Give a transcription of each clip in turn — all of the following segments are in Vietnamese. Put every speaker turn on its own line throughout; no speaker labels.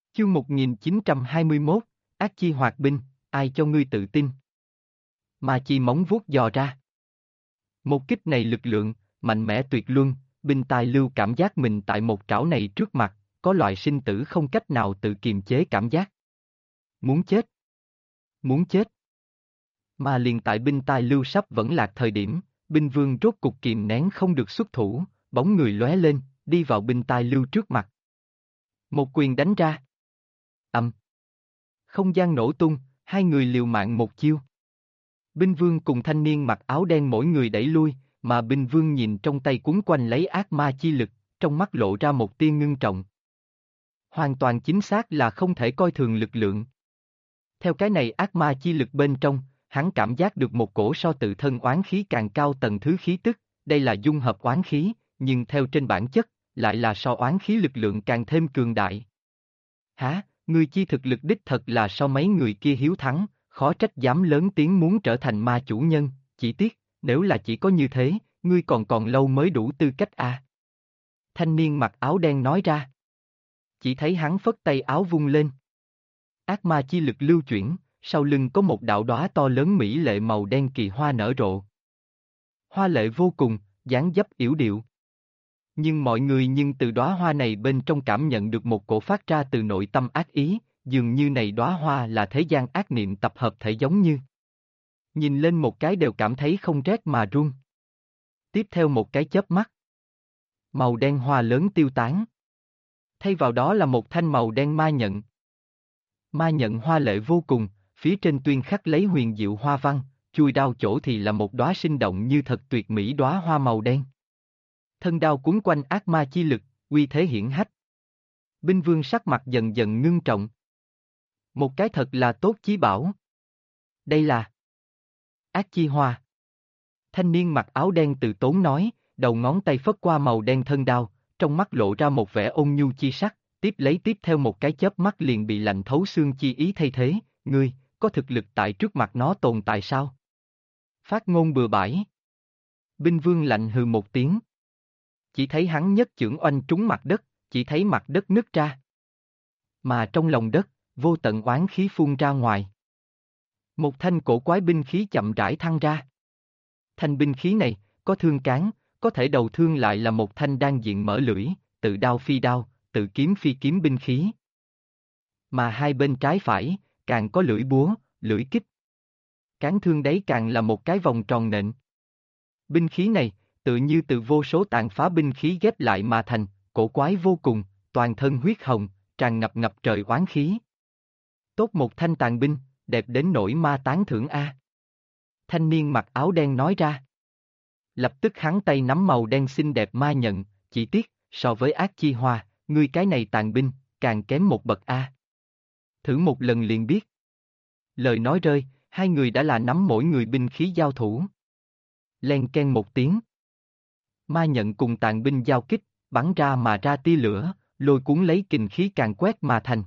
Chương 1921, Ác chi hoạt binh, ai cho ngươi tự tin? Ma chi móng vuốt dò ra. Một kích này lực lượng, mạnh mẽ tuyệt luân, binh tài lưu cảm giác mình tại một trảo này trước mặt, có loại sinh tử không cách nào tự kiềm chế cảm giác. Muốn chết. Muốn chết. Mà liền tại binh tài lưu sắp vẫn lạc thời điểm, binh vương rốt cục kìm nén không được xuất thủ, bóng người lóe lên, đi vào binh tài lưu trước mặt. Một quyền đánh ra. Ầm. Không gian nổ tung, hai người liều mạng một chiêu. Binh vương cùng thanh niên mặc áo đen mỗi người đẩy lui, mà binh vương nhìn trong tay cuốn quanh lấy ác ma chi lực, trong mắt lộ ra một tia ngưng trọng. Hoàn toàn chính xác là không thể coi thường lực lượng. Theo cái này ác ma chi lực bên trong, hắn cảm giác được một cổ so tự thân oán khí càng cao tầng thứ khí tức, đây là dung hợp oán khí, nhưng theo trên bản chất, lại là so oán khí lực lượng càng thêm cường đại. Hả, ngươi chi thực lực đích thật là so mấy người kia hiếu thắng, khó trách dám lớn tiếng muốn trở thành ma chủ nhân, chỉ tiếc, nếu là chỉ có như thế, ngươi còn lâu mới đủ tư cách à. Thanh niên mặc áo đen nói ra. Chỉ thấy hắn phất tay áo vung lên. Ác ma chi lực lưu chuyển, sau lưng có một đạo đóa to lớn mỹ lệ màu đen kỳ hoa nở rộ. Hoa lệ vô cùng, dáng dấp yểu điệu. Nhưng mọi người từ đóa hoa này bên trong cảm nhận được một cổ phát ra từ nội tâm ác ý, dường như này đóa hoa là thế gian ác niệm tập hợp thể giống như. Nhìn lên một cái đều cảm thấy không rét mà run. Tiếp theo một cái chớp mắt. Màu đen hoa lớn tiêu tán. Thay vào đó là một thanh màu đen ma nhận. Ma nhận hoa lệ vô cùng, phía trên tuyên khắc lấy huyền diệu hoa văn, chui đao chỗ thì là một đóa sinh động như thật tuyệt mỹ đóa hoa màu đen. Thân đao cuốn quanh ác ma chi lực, uy thế hiển hách. Binh vương sắc mặt dần dần ngưng trọng. Một cái thật là tốt chí bảo. Đây là ác chi hoa. Thanh niên mặc áo đen từ tốn nói, đầu ngón tay phất qua màu đen thân đao, trong mắt lộ ra một vẻ ôn nhu chi sắc, tiếp theo một cái chớp mắt liền bị lạnh thấu xương chi ý thay thế, ngươi, có thực lực tại trước mặt nó tồn tại sao? Phát ngôn bừa bãi. Binh vương lạnh hừ một tiếng. Chỉ thấy hắn nhất chưởng oanh trúng mặt đất, chỉ thấy mặt đất nứt ra. Mà trong lòng đất, vô tận oán khí phun ra ngoài. Một thanh cổ quái binh khí chậm rãi thăng ra. Thanh binh khí này, có thương cán, có thể đầu thương lại là một thanh đan diện mở lưỡi, tự đao phi đao, tự kiếm phi kiếm binh khí. Mà hai bên trái phải, càng có lưỡi búa, lưỡi kích. Cán thương đấy càng là một cái vòng tròn nện. Binh khí này, tự như từ vô số tàn phá binh khí ghép lại mà thành, cổ quái vô cùng, toàn thân huyết hồng, tràn ngập trời oán khí. Tốt một thanh tàn binh, đẹp đến nỗi ma tán thưởng a. Thanh niên mặc áo đen nói ra. Lập tức hắn tay nắm màu đen xinh đẹp ma nhận, chỉ tiếc, so với ác chi hoa, ngươi cái này tàn binh, càng kém một bậc a. Thử một lần liền biết. Lời nói rơi, hai người đã là nắm mỗi người binh khí giao thủ. Len ken một tiếng. Ma nhận cùng tàn binh giao kích, bắn ra mà ra tia lửa, lôi cuốn lấy kình khí càng quét mà thành.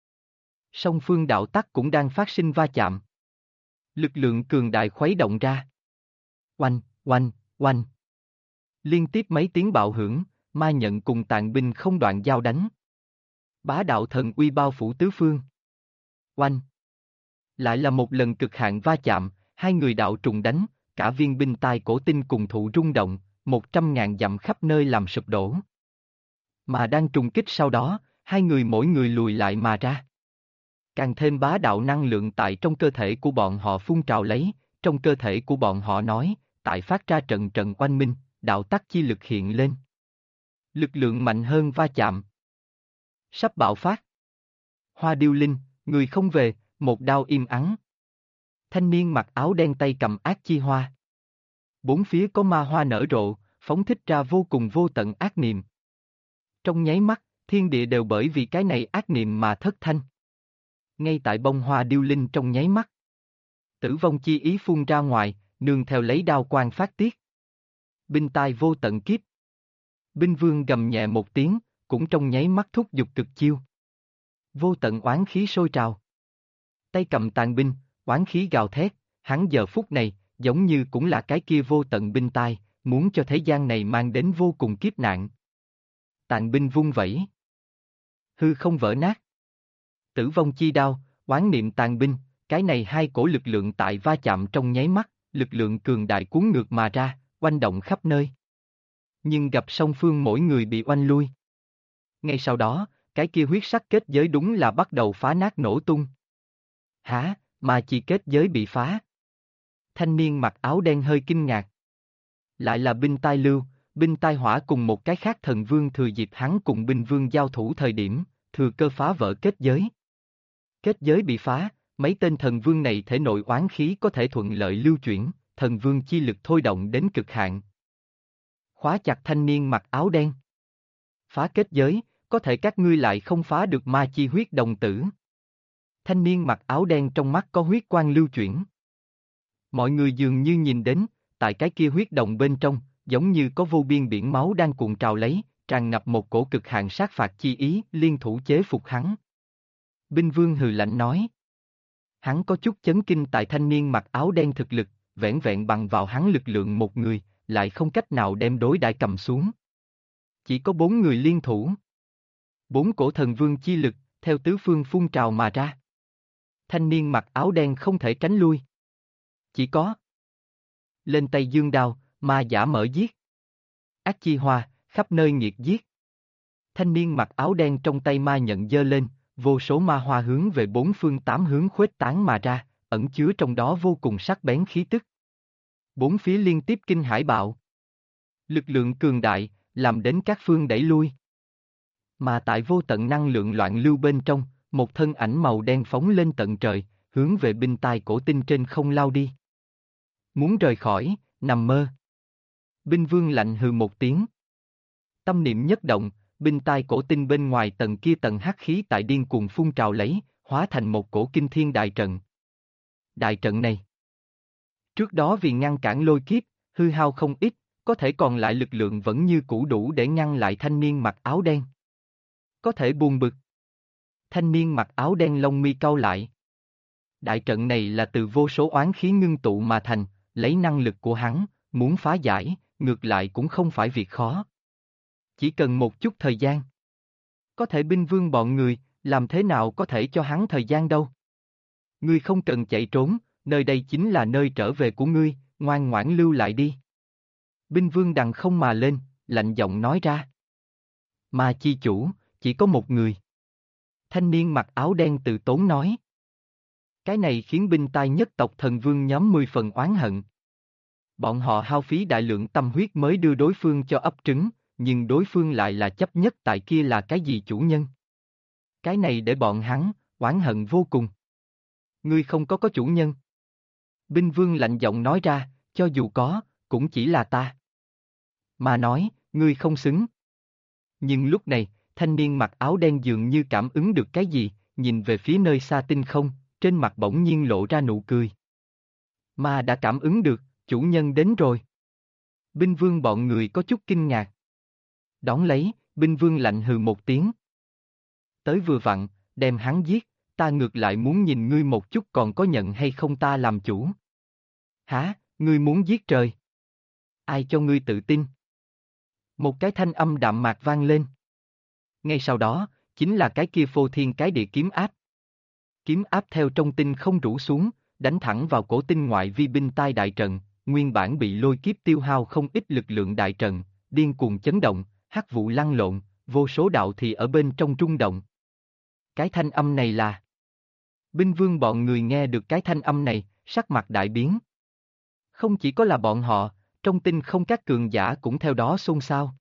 Song phương đạo tắc cũng đang phát sinh va chạm. Lực lượng cường đại khuấy động ra. Oanh, oanh, oanh. Liên tiếp mấy tiếng bạo hưởng, ma nhận cùng tàn binh không đoạn giao đánh. Bá đạo thần uy bao phủ tứ phương. Oanh. Lại là một lần cực hạn va chạm, hai người đạo trùng đánh, cả viên binh tai cổ tinh cùng thụ rung động, 100.000 dặm khắp nơi làm sụp đổ. Mà đang trùng kích sau đó, hai người mỗi người lùi lại mà ra. Càng thêm bá đạo năng lượng tại trong cơ thể của bọn họ phun trào lấy, trong cơ thể của bọn họ nói, tại phát ra trận trận oanh minh, đạo tắc chi lực hiện lên. Lực lượng mạnh hơn va chạm. Sắp bạo phát. Hoa điêu linh, người không về, một đao im ắng. Thanh niên mặc áo đen tay cầm ác chi hoa. Bốn phía có ma hoa nở rộ, phóng thích ra vô cùng vô tận ác niệm. Trong nháy mắt, thiên địa đều bởi vì cái này ác niệm mà thất thanh. Ngay tại bông hoa điêu linh trong nháy mắt. Tử vong chi ý phun ra ngoài, nương theo lấy đao quang phát tiết. Binh tai vô tận kiếp. Binh vương gầm nhẹ một tiếng, cũng trong nháy mắt thúc giục cực chiêu. Vô tận oán khí sôi trào. Tay cầm tàn binh, oán khí gào thét, hắn giờ phút này, giống như cũng là cái kia vô tận binh tai, muốn cho thế gian này mang đến vô cùng kiếp nạn. Tàn binh vung vẩy. Hư không vỡ nát. Tử vong chi đao, oán niệm tàn binh, cái này hai cổ lực lượng tại va chạm trong nháy mắt, lực lượng cường đại cuốn ngược mà ra, oanh động khắp nơi. Nhưng gặp song phương mỗi người bị oanh lui. Ngay sau đó, cái kia huyết sắc kết giới đúng là bắt đầu phá nát nổ tung. Hả, mà chỉ kết giới bị phá. Thanh niên mặc áo đen hơi kinh ngạc. Lại là binh tai lưu, binh tai hỏa cùng một cái khác thần vương thừa dịp hắn cùng binh vương giao thủ thời điểm, thừa cơ phá vỡ kết giới. Kết giới bị phá, mấy tên thần vương này thể nội oán khí có thể thuận lợi lưu chuyển, thần vương chi lực thôi động đến cực hạn. Khóa chặt thanh niên mặc áo đen. Phá kết giới, có thể các ngươi lại không phá được ma chi huyết đồng tử. Thanh niên mặc áo đen trong mắt có huyết quang lưu chuyển. Mọi người dường như nhìn đến, tại cái kia huyết đồng bên trong, giống như có vô biên biển máu đang cuộn trào lấy, tràn ngập một cổ cực hạn sát phạt chi ý, liên thủ chế phục hắn. Binh vương hừ lạnh nói. Hắn có chút chấn kinh tại thanh niên mặc áo đen thực lực, vẻn vẹn bằng vào hắn lực lượng một người, lại không cách nào đem đối đãi cầm xuống. Chỉ có 4 người liên thủ. 4 cổ thần vương chi lực, theo tứ phương phun trào mà ra. Thanh niên mặc áo đen không thể tránh lui. Chỉ có lên tay dương đao, ma giả mở giết. Ác chi hoa, khắp nơi nghiệt giết. Thanh niên mặc áo đen trong tay ma nhận giơ lên, vô số ma hoa hướng về 4 phương 8 hướng khuếch tán mà ra, ẩn chứa trong đó vô cùng sắc bén khí tức. 4 phía liên tiếp kinh hải bạo. Lực lượng cường đại, làm đến các phương đẩy lui. Mà tại vô tận năng lượng loạn lưu bên trong, một thân ảnh màu đen phóng lên tận trời, hướng về binh tai cổ tinh trên không lao đi. Muốn rời khỏi, nằm mơ. Binh vương lạnh hừ một tiếng. Tâm niệm nhất động, binh tai cổ tinh bên ngoài tầng kia tầng hắc khí tại điên cuồng phun trào lấy, hóa thành một cổ kinh thiên đại trận. Đại trận này. Trước đó vì ngăn cản lôi kiếp, hư hao không ít, có thể còn lại lực lượng vẫn như cũ đủ để ngăn lại thanh niên mặc áo đen. Có thể buồn bực. Thanh niên mặc áo đen lông mi cau lại. Đại trận này là từ vô số oán khí ngưng tụ mà thành, lấy năng lực của hắn, muốn phá giải, ngược lại cũng không phải việc khó. Chỉ cần một chút thời gian. Có thể binh vương bọn người, làm thế nào có thể cho hắn thời gian đâu. Ngươi không cần chạy trốn, nơi đây chính là nơi trở về của ngươi, ngoan ngoãn lưu lại đi. Binh vương đằng không mà lên, lạnh giọng nói ra. Mà chi chủ, chỉ có một người. Thanh niên mặc áo đen từ tốn nói. Cái này khiến binh tai nhất tộc thần vương nhóm 10 phần oán hận. Bọn họ hao phí đại lượng tâm huyết mới đưa đối phương cho ấp trứng, nhưng đối phương lại là chấp nhất tại kia là cái gì chủ nhân. Cái này để bọn hắn, oán hận vô cùng. Ngươi không có chủ nhân. Binh vương lạnh giọng nói ra, cho dù có, cũng chỉ là ta. Mà nói, ngươi không xứng. Nhưng lúc này, thanh niên mặc áo đen dường như cảm ứng được cái gì, nhìn về phía nơi xa tinh không, trên mặt bỗng nhiên lộ ra nụ cười. Mà đã cảm ứng được, chủ nhân đến rồi. Binh vương bọn người có chút kinh ngạc. Đón lấy, binh vương lạnh hừ một tiếng. Tới vừa vặn, đem hắn giết, ta ngược lại muốn nhìn ngươi một chút còn có nhận hay không ta làm chủ. Hả, ngươi muốn giết trời? Ai cho ngươi tự tin? Một cái thanh âm đạm mạc vang lên. Ngay sau đó, chính là cái kia phô thiên cái địa kiếm áp. Kiếm áp theo trong tinh không rủ xuống, đánh thẳng vào cổ tinh ngoại vi binh tai đại trận, nguyên bản bị lôi kiếp tiêu hao không ít lực lượng đại trận, điên cuồng chấn động, hắc vụ lăn lộn, vô số đạo thì ở bên trong rung động. Cái thanh âm này là... Binh vương bọn người nghe được cái thanh âm này, sắc mặt đại biến. Không chỉ có là bọn họ, trong tinh không các cường giả cũng theo đó xôn xao.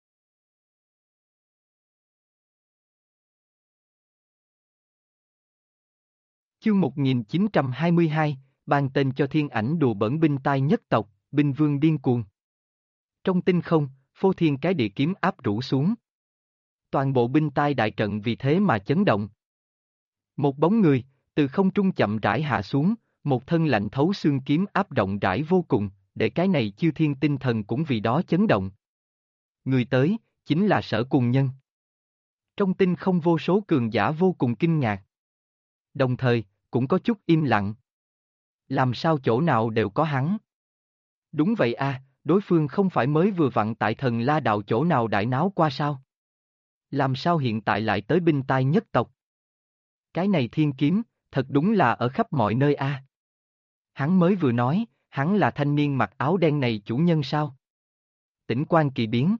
Chương 1922, ban tên cho thiên ảnh đùa bỡn binh tai nhất tộc, binh vương điên cuồng. Trong tinh không, phô thiên cái địa kiếm áp rủ xuống. Toàn bộ binh tai đại trận vì thế mà chấn động. Một bóng người, từ không trung chậm rãi hạ xuống, một thân lạnh thấu xương kiếm áp rộng rãi vô cùng, để cái này chư thiên tinh thần cũng vì đó chấn động. Người tới, chính là Sở Cùng Nhân. Trong tinh không vô số cường giả vô cùng kinh ngạc. Đồng thời, cũng có chút im lặng. Làm sao chỗ nào đều có hắn? Đúng vậy a, đối phương không phải mới vừa vặn tại Thần La Đạo chỗ nào đại náo qua sao? Làm sao hiện tại lại tới binh tai nhất tộc? Cái này thiên kiếm, thật đúng là ở khắp mọi nơi a. Hắn mới vừa nói, hắn là thanh niên mặc áo đen này chủ nhân sao? Tỉnh quan kỳ biến.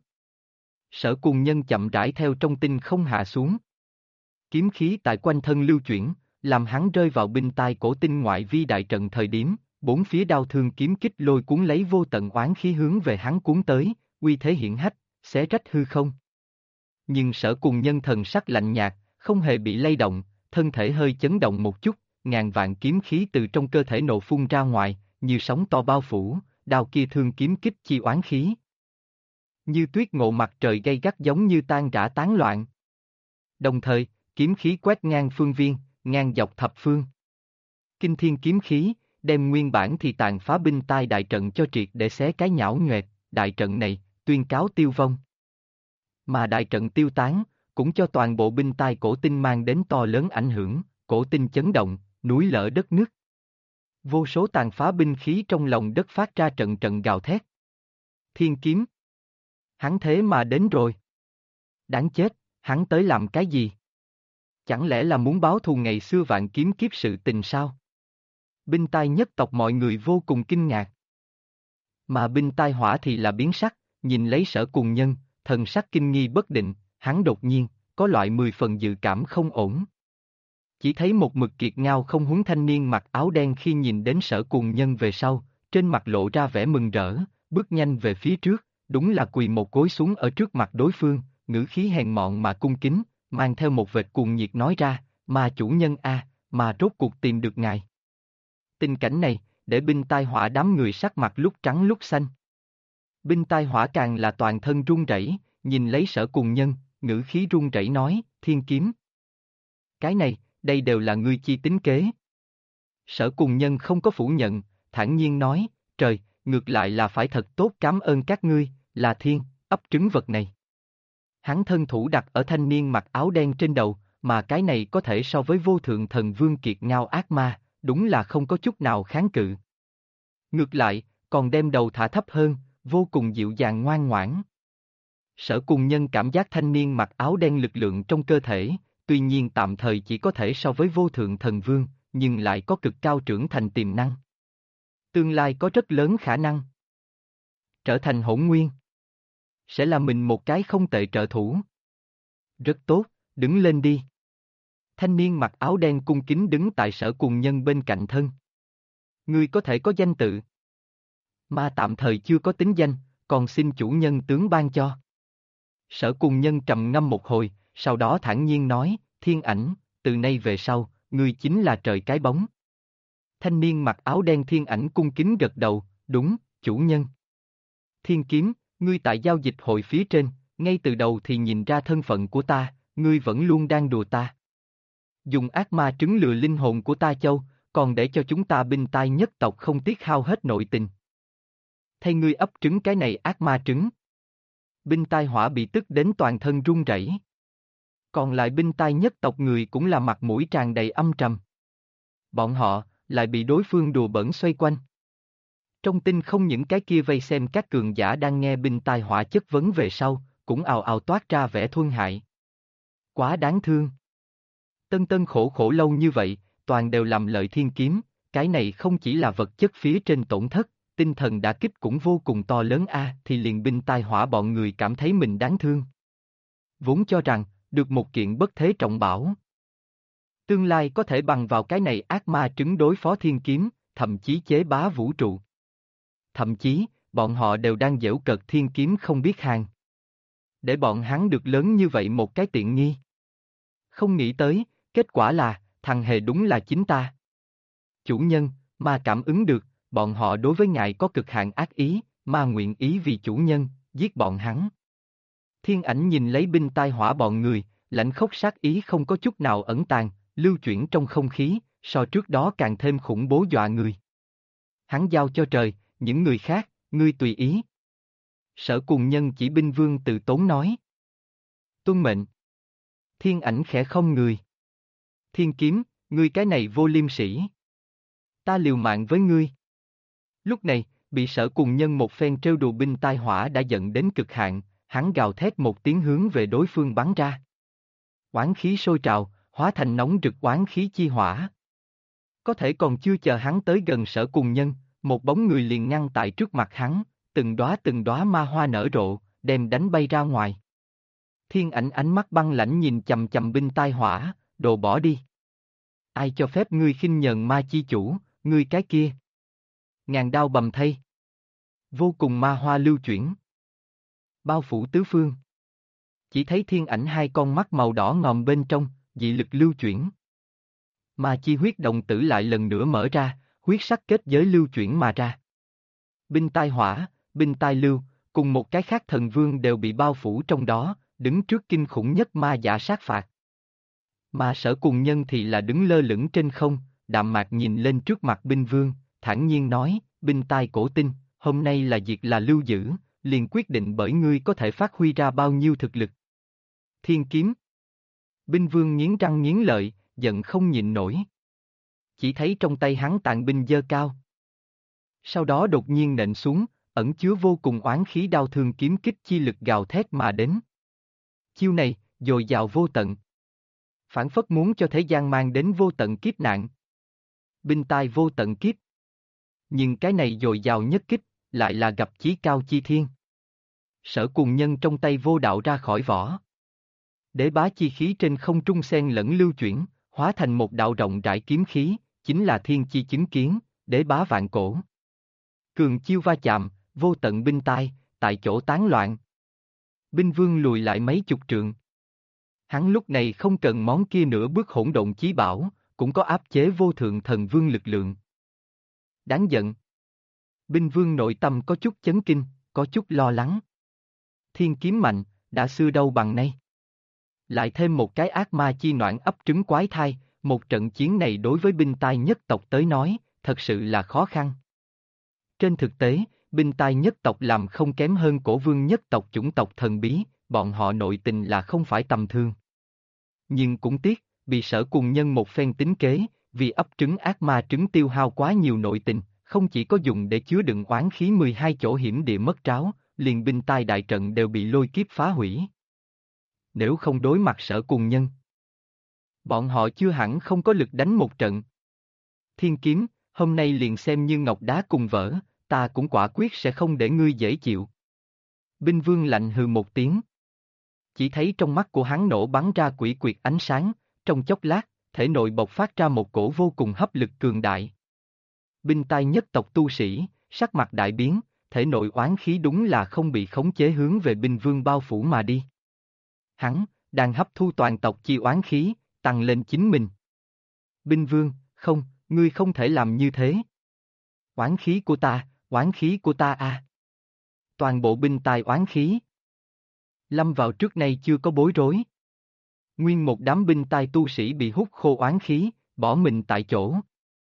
Sở Cùng Nhân chậm rãi theo trong tinh không hạ xuống. Kiếm khí tại quanh thân lưu chuyển, làm hắn rơi vào binh tai cổ tinh ngoại vi đại trận thời điểm, bốn phía đao thương kiếm kích lôi cuốn lấy vô tận oán khí hướng về hắn cuốn tới, uy thế hiển hách, xé rách hư không. Nhưng Sở Cùng Nhân thần sắc lạnh nhạt, không hề bị lay động, thân thể hơi chấn động một chút, ngàn vạn kiếm khí từ trong cơ thể nổ phun ra ngoài, như sóng to bao phủ, đao kia thương kiếm kích chi oán khí. Như tuyết ngộ mặt trời gay gắt giống như tan rã tán loạn. Đồng thời, kiếm khí quét ngang phương viên, ngang dọc thập phương. Kinh thiên kiếm khí, đem nguyên bản thì tàn phá binh tai đại trận cho triệt để xé cái nhão nhoẹt, đại trận này, tuyên cáo tiêu vong. Mà đại trận tiêu tán, cũng cho toàn bộ binh tai cổ tinh mang đến to lớn ảnh hưởng, cổ tinh chấn động, núi lở đất nứt. Vô số tàn phá binh khí trong lòng đất phát ra trận trận gào thét. Thiên kiếm. Hắn thế mà đến rồi. Đáng chết, hắn tới làm cái gì? Chẳng lẽ là muốn báo thù ngày xưa vạn kiếm kiếp sự tình sao? Binh tai nhất tộc mọi người vô cùng kinh ngạc. Mà binh tai hỏa thì là biến sắc, nhìn lấy Sở Cùng Nhân, thần sắc kinh nghi bất định, hắn đột nhiên, có loại 10 phần dự cảm không ổn. Chỉ thấy một mực kiệt ngao không huống thanh niên mặc áo đen khi nhìn đến Sở Cùng Nhân về sau, trên mặt lộ ra vẻ mừng rỡ, bước nhanh về phía trước, đúng là quỳ một gối xuống ở trước mặt đối phương, ngữ khí hèn mọn mà cung kính, mang theo một vệt cuồng nhiệt nói ra, mà chủ nhân a, mà rốt cuộc tìm được ngài. Tình cảnh này, để binh tai hỏa đám người sắc mặt lúc trắng lúc xanh. Binh tai hỏa càng là toàn thân run rẩy, nhìn lấy Sở Cùng Nhân, ngữ khí run rẩy nói, thiên kiếm. Cái này, đây đều là ngươi chi tính kế. Sở Cùng Nhân không có phủ nhận, thản nhiên nói, trời, ngược lại là phải thật tốt cảm ơn các ngươi, là thiên, ấp trứng vật này. Hắn thân thủ đặt ở thanh niên mặc áo đen trên đầu, mà cái này có thể so với vô thượng thần vương kiệt ngao ác ma, đúng là không có chút nào kháng cự. Ngược lại, còn đem đầu thả thấp hơn, vô cùng dịu dàng ngoan ngoãn. Sở Cùng Nhân cảm giác thanh niên mặc áo đen lực lượng trong cơ thể, tuy nhiên tạm thời chỉ có thể so với vô thượng thần vương, nhưng lại có cực cao trưởng thành tiềm năng. Tương lai có rất lớn khả năng trở thành hỗn nguyên. Sẽ là mình một cái không tệ trợ thủ. Rất tốt, đứng lên đi. Thanh niên mặc áo đen cung kính đứng tại Sở Cùng Nhân bên cạnh thân. Ngươi có thể có danh tự. Mà tạm thời chưa có tính danh, còn xin chủ nhân tướng ban cho. Sở Cùng Nhân trầm ngâm một hồi, sau đó thản nhiên nói, Thiên Ảnh, từ nay về sau, ngươi chính là trời cái bóng. Thanh niên mặc áo đen Thiên Ảnh cung kính gật đầu, đúng, chủ nhân. Thiên Kiếm, ngươi tại giao dịch hội phía trên, ngay từ đầu thì nhìn ra thân phận của ta, ngươi vẫn luôn đang đùa ta. Dùng ác ma trứng lừa linh hồn của ta châu, còn để cho chúng ta binh tai nhất tộc không tiếc hao hết nội tình. Thay ngươi ấp trứng cái này ác ma trứng. Binh tai hỏa bị tức đến toàn thân run rẩy. Còn lại binh tai nhất tộc người cũng là mặt mũi tràn đầy âm trầm. Bọn họ, lại bị đối phương đùa bẩn xoay quanh. Trong tinh không những cái kia vây xem các cường giả đang nghe binh tai hỏa chất vấn về sau, cũng ào ào toát ra vẻ thương hại. Quá đáng thương. Tân tân khổ khổ lâu như vậy, toàn đều làm lợi thiên kiếm, cái này không chỉ là vật chất phía trên tổn thất, tinh thần đả kích cũng vô cùng to lớn thì liền binh tai hỏa bọn người cảm thấy mình đáng thương. Vốn cho rằng, được một kiện bất thế trọng bảo. Tương lai có thể bằng vào cái này ác ma trứng đối phó thiên kiếm, thậm chí chế bá vũ trụ. Thậm chí, bọn họ đều đang giễu cợt thiên kiếm không biết hàng. Để bọn hắn được lớn như vậy một cái tiện nghi. Không nghĩ tới, kết quả là, thằng hề đúng là chính ta. Chủ nhân, mà cảm ứng được, bọn họ đối với ngài có cực hạn ác ý, mà nguyện ý vì chủ nhân, giết bọn hắn. Thiên Ảnh nhìn lấy binh tai hỏa bọn người, lãnh khốc sát ý không có chút nào ẩn tàng, lưu chuyển trong không khí, so trước đó càng thêm khủng bố dọa người. Hắn giao cho trời, những người khác, ngươi tùy ý. Sở Cùng Nhân chỉ binh vương từ tốn nói. Tuân mệnh. Thiên Ảnh khẽ không người. Thiên Kiếm, ngươi cái này vô liêm sỉ. Ta liều mạng với ngươi. Lúc này, bị Sở Cùng Nhân một phen trêu đùa binh tai hỏa đã giận đến cực hạn, hắn gào thét một tiếng hướng về đối phương bắn ra. Oán khí sôi trào, hóa thành nóng rực oán khí chi hỏa. Có thể còn chưa chờ hắn tới gần Sở Cùng Nhân, một bóng người liền ngăn tại trước mặt hắn, từng đóa ma hoa nở rộ, đem đánh bay ra ngoài. Thiên Ảnh ánh mắt băng lãnh nhìn chầm chầm binh tai hỏa, đồ bỏ đi. Ai cho phép ngươi khinh nhờn ma chi chủ, ngươi cái kia. Ngàn đao bầm thây. Vô cùng ma hoa lưu chuyển. Bao phủ tứ phương. Chỉ thấy Thiên Ảnh hai con mắt màu đỏ ngòm bên trong, dị lực lưu chuyển. Ma chi huyết đồng tử lại lần nữa mở ra, huyết sắc kết giới lưu chuyển mà ra. Binh tai hỏa, binh tai lưu, cùng một cái khác thần vương đều bị bao phủ trong đó, đứng trước kinh khủng nhất ma dạ sát phạt. Mà Sở Cùng Nhân thì là đứng lơ lửng trên không, đạm mạc nhìn lên trước mặt binh vương, thản nhiên nói, binh tai cổ tinh, hôm nay là diệt là lưu giữ, liền quyết định bởi ngươi có thể phát huy ra bao nhiêu thực lực. Thiên kiếm. Binh vương nghiến răng nghiến lợi, giận không nhịn nổi. Chỉ thấy trong tay hắn tàn binh giơ cao. Sau đó đột nhiên nện xuống, ẩn chứa vô cùng oán khí đao thương kiếm kích chi lực gào thét mà đến. Chiêu này, dồi dào vô tận. Phản phất muốn cho thế gian mang đến vô tận kiếp nạn. Binh tai vô tận kiếp. Nhưng cái này dồi dào nhất kích, lại là gặp chí cao chi thiên. Sở Cùng Nhân trong tay vô đạo ra khỏi vỏ. Đế bá chi khí trên không trung xen lẫn lưu chuyển, hóa thành một đạo rộng rãi kiếm khí, chính là thiên chi chứng kiến, đế bá vạn cổ. Cường chiêu va chạm, vô tận binh tai, tại chỗ tán loạn. Binh vương lùi lại mấy chục trượng. Hắn lúc này không cần món kia nữa bước hỗn độn chí bảo, cũng có áp chế vô thượng thần vương lực lượng. Đáng giận. Binh vương nội tâm có chút chấn kinh, có chút lo lắng. Thiên kiếm mạnh, đã xưa đâu bằng nay. Lại thêm một cái ác ma chi noãn ấp trứng quái thai, một trận chiến này đối với binh tai nhất tộc tới nói, thật sự là khó khăn. Trên thực tế, binh tai nhất tộc làm không kém hơn cổ vương nhất tộc chủng tộc thần bí, bọn họ nội tình là không phải tầm thường. Nhưng cũng tiếc, bị Sở Cùng Nhân một phen tính kế, vì ấp trứng ác ma trứng tiêu hao quá nhiều nội tình, không chỉ có dùng để chứa đựng oán khí 12 chỗ hiểm địa mất tráo, liền binh tai đại trận đều bị lôi kiếp phá hủy. Nếu không đối mặt Sở Cùng Nhân, bọn họ chưa hẳn không có lực đánh một trận. Thiên kiếm, hôm nay liền xem như ngọc đá cùng vỡ, ta cũng quả quyết sẽ không để ngươi dễ chịu. Binh vương lạnh hừ một tiếng. Chỉ thấy trong mắt của hắn nổ bắn ra quỷ quyệt ánh sáng, trong chốc lát, thể nội bộc phát ra một cổ vô cùng hấp lực cường đại. Binh tai nhất tộc tu sĩ, sắc mặt đại biến, thể nội oán khí đúng là không bị khống chế hướng về binh vương bao phủ mà đi. Hắn, đang hấp thu toàn tộc chi oán khí, tăng lên chính mình. Binh vương, không, ngươi không thể làm như thế. Oán khí của ta à. Toàn bộ binh tai oán khí. Lâm vào trước nay chưa có bối rối. Nguyên một đám binh tai tu sĩ bị hút khô oán khí, bỏ mình tại chỗ.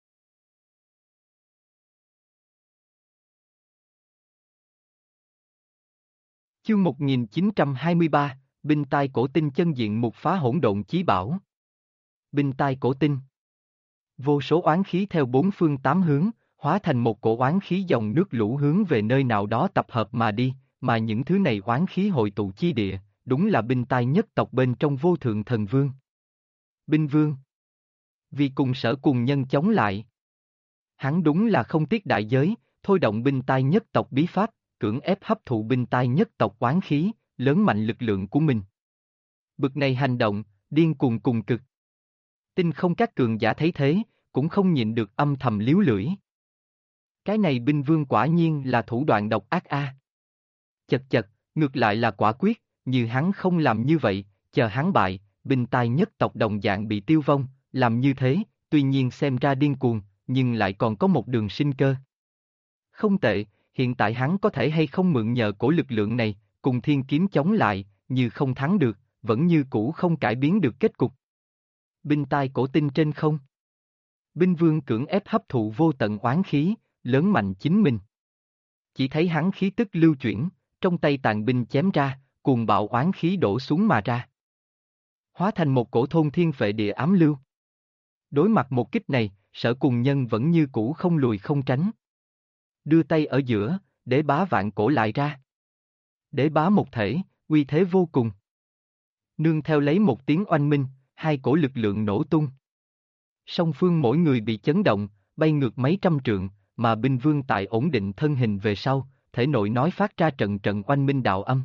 Chương 1923, binh tai cổ tinh chân diện mục phá hỗn độn chí bảo. Binh tai cổ tinh. Vô số oán khí theo bốn phương tám hướng, hóa thành một cổ oán khí dòng nước lũ hướng về nơi nào đó tập hợp mà đi, mà những thứ này oán khí hội tụ chi địa, đúng là binh tai nhất tộc bên trong vô thượng thần vương. Binh vương. Vì cùng Sở Cùng Nhân chống lại. Hắn đúng là không tiếc đại giới, thôi động binh tai nhất tộc bí pháp, cưỡng ép hấp thụ binh tai nhất tộc oán khí, lớn mạnh lực lượng của mình. Bực này hành động, điên cuồng cùng cực. Tinh không các cường giả thấy thế, cũng không nhịn được âm thầm liếu lưỡi. Cái này binh vương quả nhiên là thủ đoạn độc ác a. Chật chật, ngược lại là quả quyết, như hắn không làm như vậy, chờ hắn bại, binh tai nhất tộc đồng dạng bị tiêu vong, làm như thế, tuy nhiên xem ra điên cuồng, nhưng lại còn có một đường sinh cơ. Không tệ, hiện tại hắn có thể hay không mượn nhờ cổ lực lượng này, cùng thiên kiếm chống lại, như không thắng được, vẫn như cũ không cải biến được kết cục. Binh tai cổ tinh trên không. Binh vương cưỡng ép hấp thụ vô tận oán khí, lớn mạnh chính mình. Chỉ thấy hắn khí tức lưu chuyển, trong tay tàn binh chém ra, cuồng bạo oán khí đổ xuống mà ra. Hóa thành một cổ thôn thiên phệ địa ám lưu. Đối mặt một kích này, Sở Cùng Nhân vẫn như cũ không lùi không tránh. Đưa tay ở giữa, đế bá vạn cổ lại ra. Đế bá một thể, uy thế vô cùng. Nương theo lấy một tiếng oanh minh, hai cổ lực lượng nổ tung. Song phương mỗi người bị chấn động, bay ngược mấy trăm trượng, mà binh vương tại ổn định thân hình về sau, thể nội nói phát ra trận trận oanh minh đạo âm.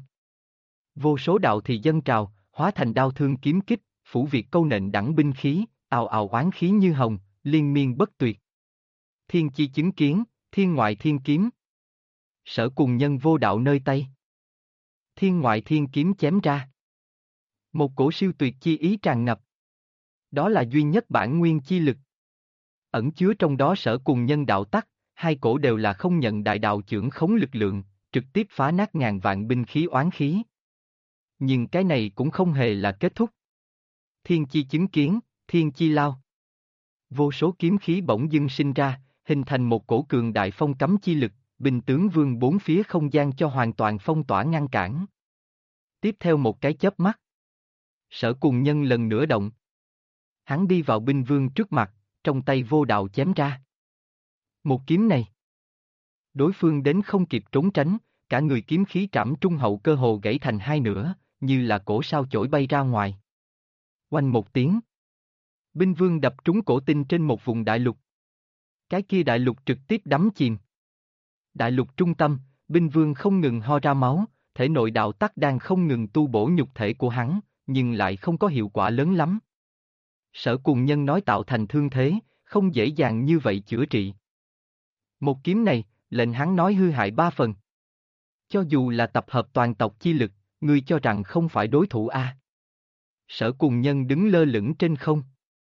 Vô số đạo thì dâng trào, hóa thành đao thương kiếm kích, phủ việt câu nện đẳng binh khí, ào ào oán khí như hồng, liên miên bất tuyệt. Thiên chi chứng kiến, thiên ngoại thiên kiếm. Sở cùng nhân vô đạo nơi tay. Thiên ngoại thiên kiếm chém ra. Một cổ siêu tuyệt chi ý tràn ngập. Đó là duy nhất bản nguyên chi lực. Ẩn chứa trong đó sở cùng nhân đạo tắc, hai cổ đều là không nhận đại đạo chưởng khống lực lượng, trực tiếp phá nát ngàn vạn binh khí oán khí. Nhưng cái này cũng không hề là kết thúc. Thiên chi chứng kiến, thiên chi lao. Vô số kiếm khí bỗng dưng sinh ra, hình thành một cổ cường đại phong cấm chi lực, binh tướng vương bốn phía không gian cho hoàn toàn phong tỏa ngăn cản. Tiếp theo một cái chớp mắt. Sở cùng nhân lần nữa động. Hắn đi vào binh vương trước mặt, trong tay vô đạo chém ra. Một kiếm này. Đối phương đến không kịp trốn tránh, cả người kiếm khí trảm trung hậu cơ hồ gãy thành hai nửa, như là cổ sao chổi bay ra ngoài. Oanh một tiếng. Binh vương đập trúng cổ tinh trên một vùng đại lục. Cái kia đại lục trực tiếp đắm chìm. Đại lục trung tâm, binh vương không ngừng ho ra máu, thể nội đạo tắc đang không ngừng tu bổ nhục thể của hắn, nhưng lại không có hiệu quả lớn lắm. Sở cùng nhân nói tạo thành thương thế, không dễ dàng như vậy chữa trị. Một kiếm này, lệnh hắn nói hư hại ba phần. Cho dù là tập hợp toàn tộc chi lực, ngươi cho rằng không phải đối thủ a? Sở cùng nhân đứng lơ lửng trên không.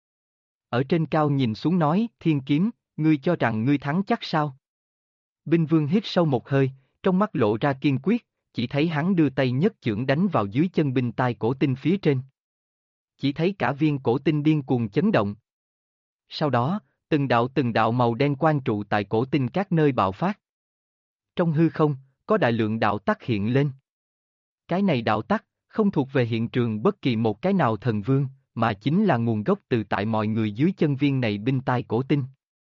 Ở trên cao nhìn xuống nói, thiên kiếm, ngươi cho rằng ngươi thắng chắc sao? Binh vương hít sâu một hơi, trong mắt lộ ra kiên quyết, chỉ thấy hắn đưa tay nhất chưởng đánh vào dưới chân binh tai cổ tinh phía trên. Chỉ thấy cả viên cổ tinh điên cuồng chấn động. Sau đó, từng đạo màu đen quang trụ tại cổ tinh các nơi bạo phát. Trong hư không, có đại lượng đạo tắc hiện lên. Cái này đạo tắc, không thuộc về hiện trường bất kỳ một cái nào thần vương, mà chính là nguồn gốc từ tại mọi người dưới chân viên này binh tai cổ tinh.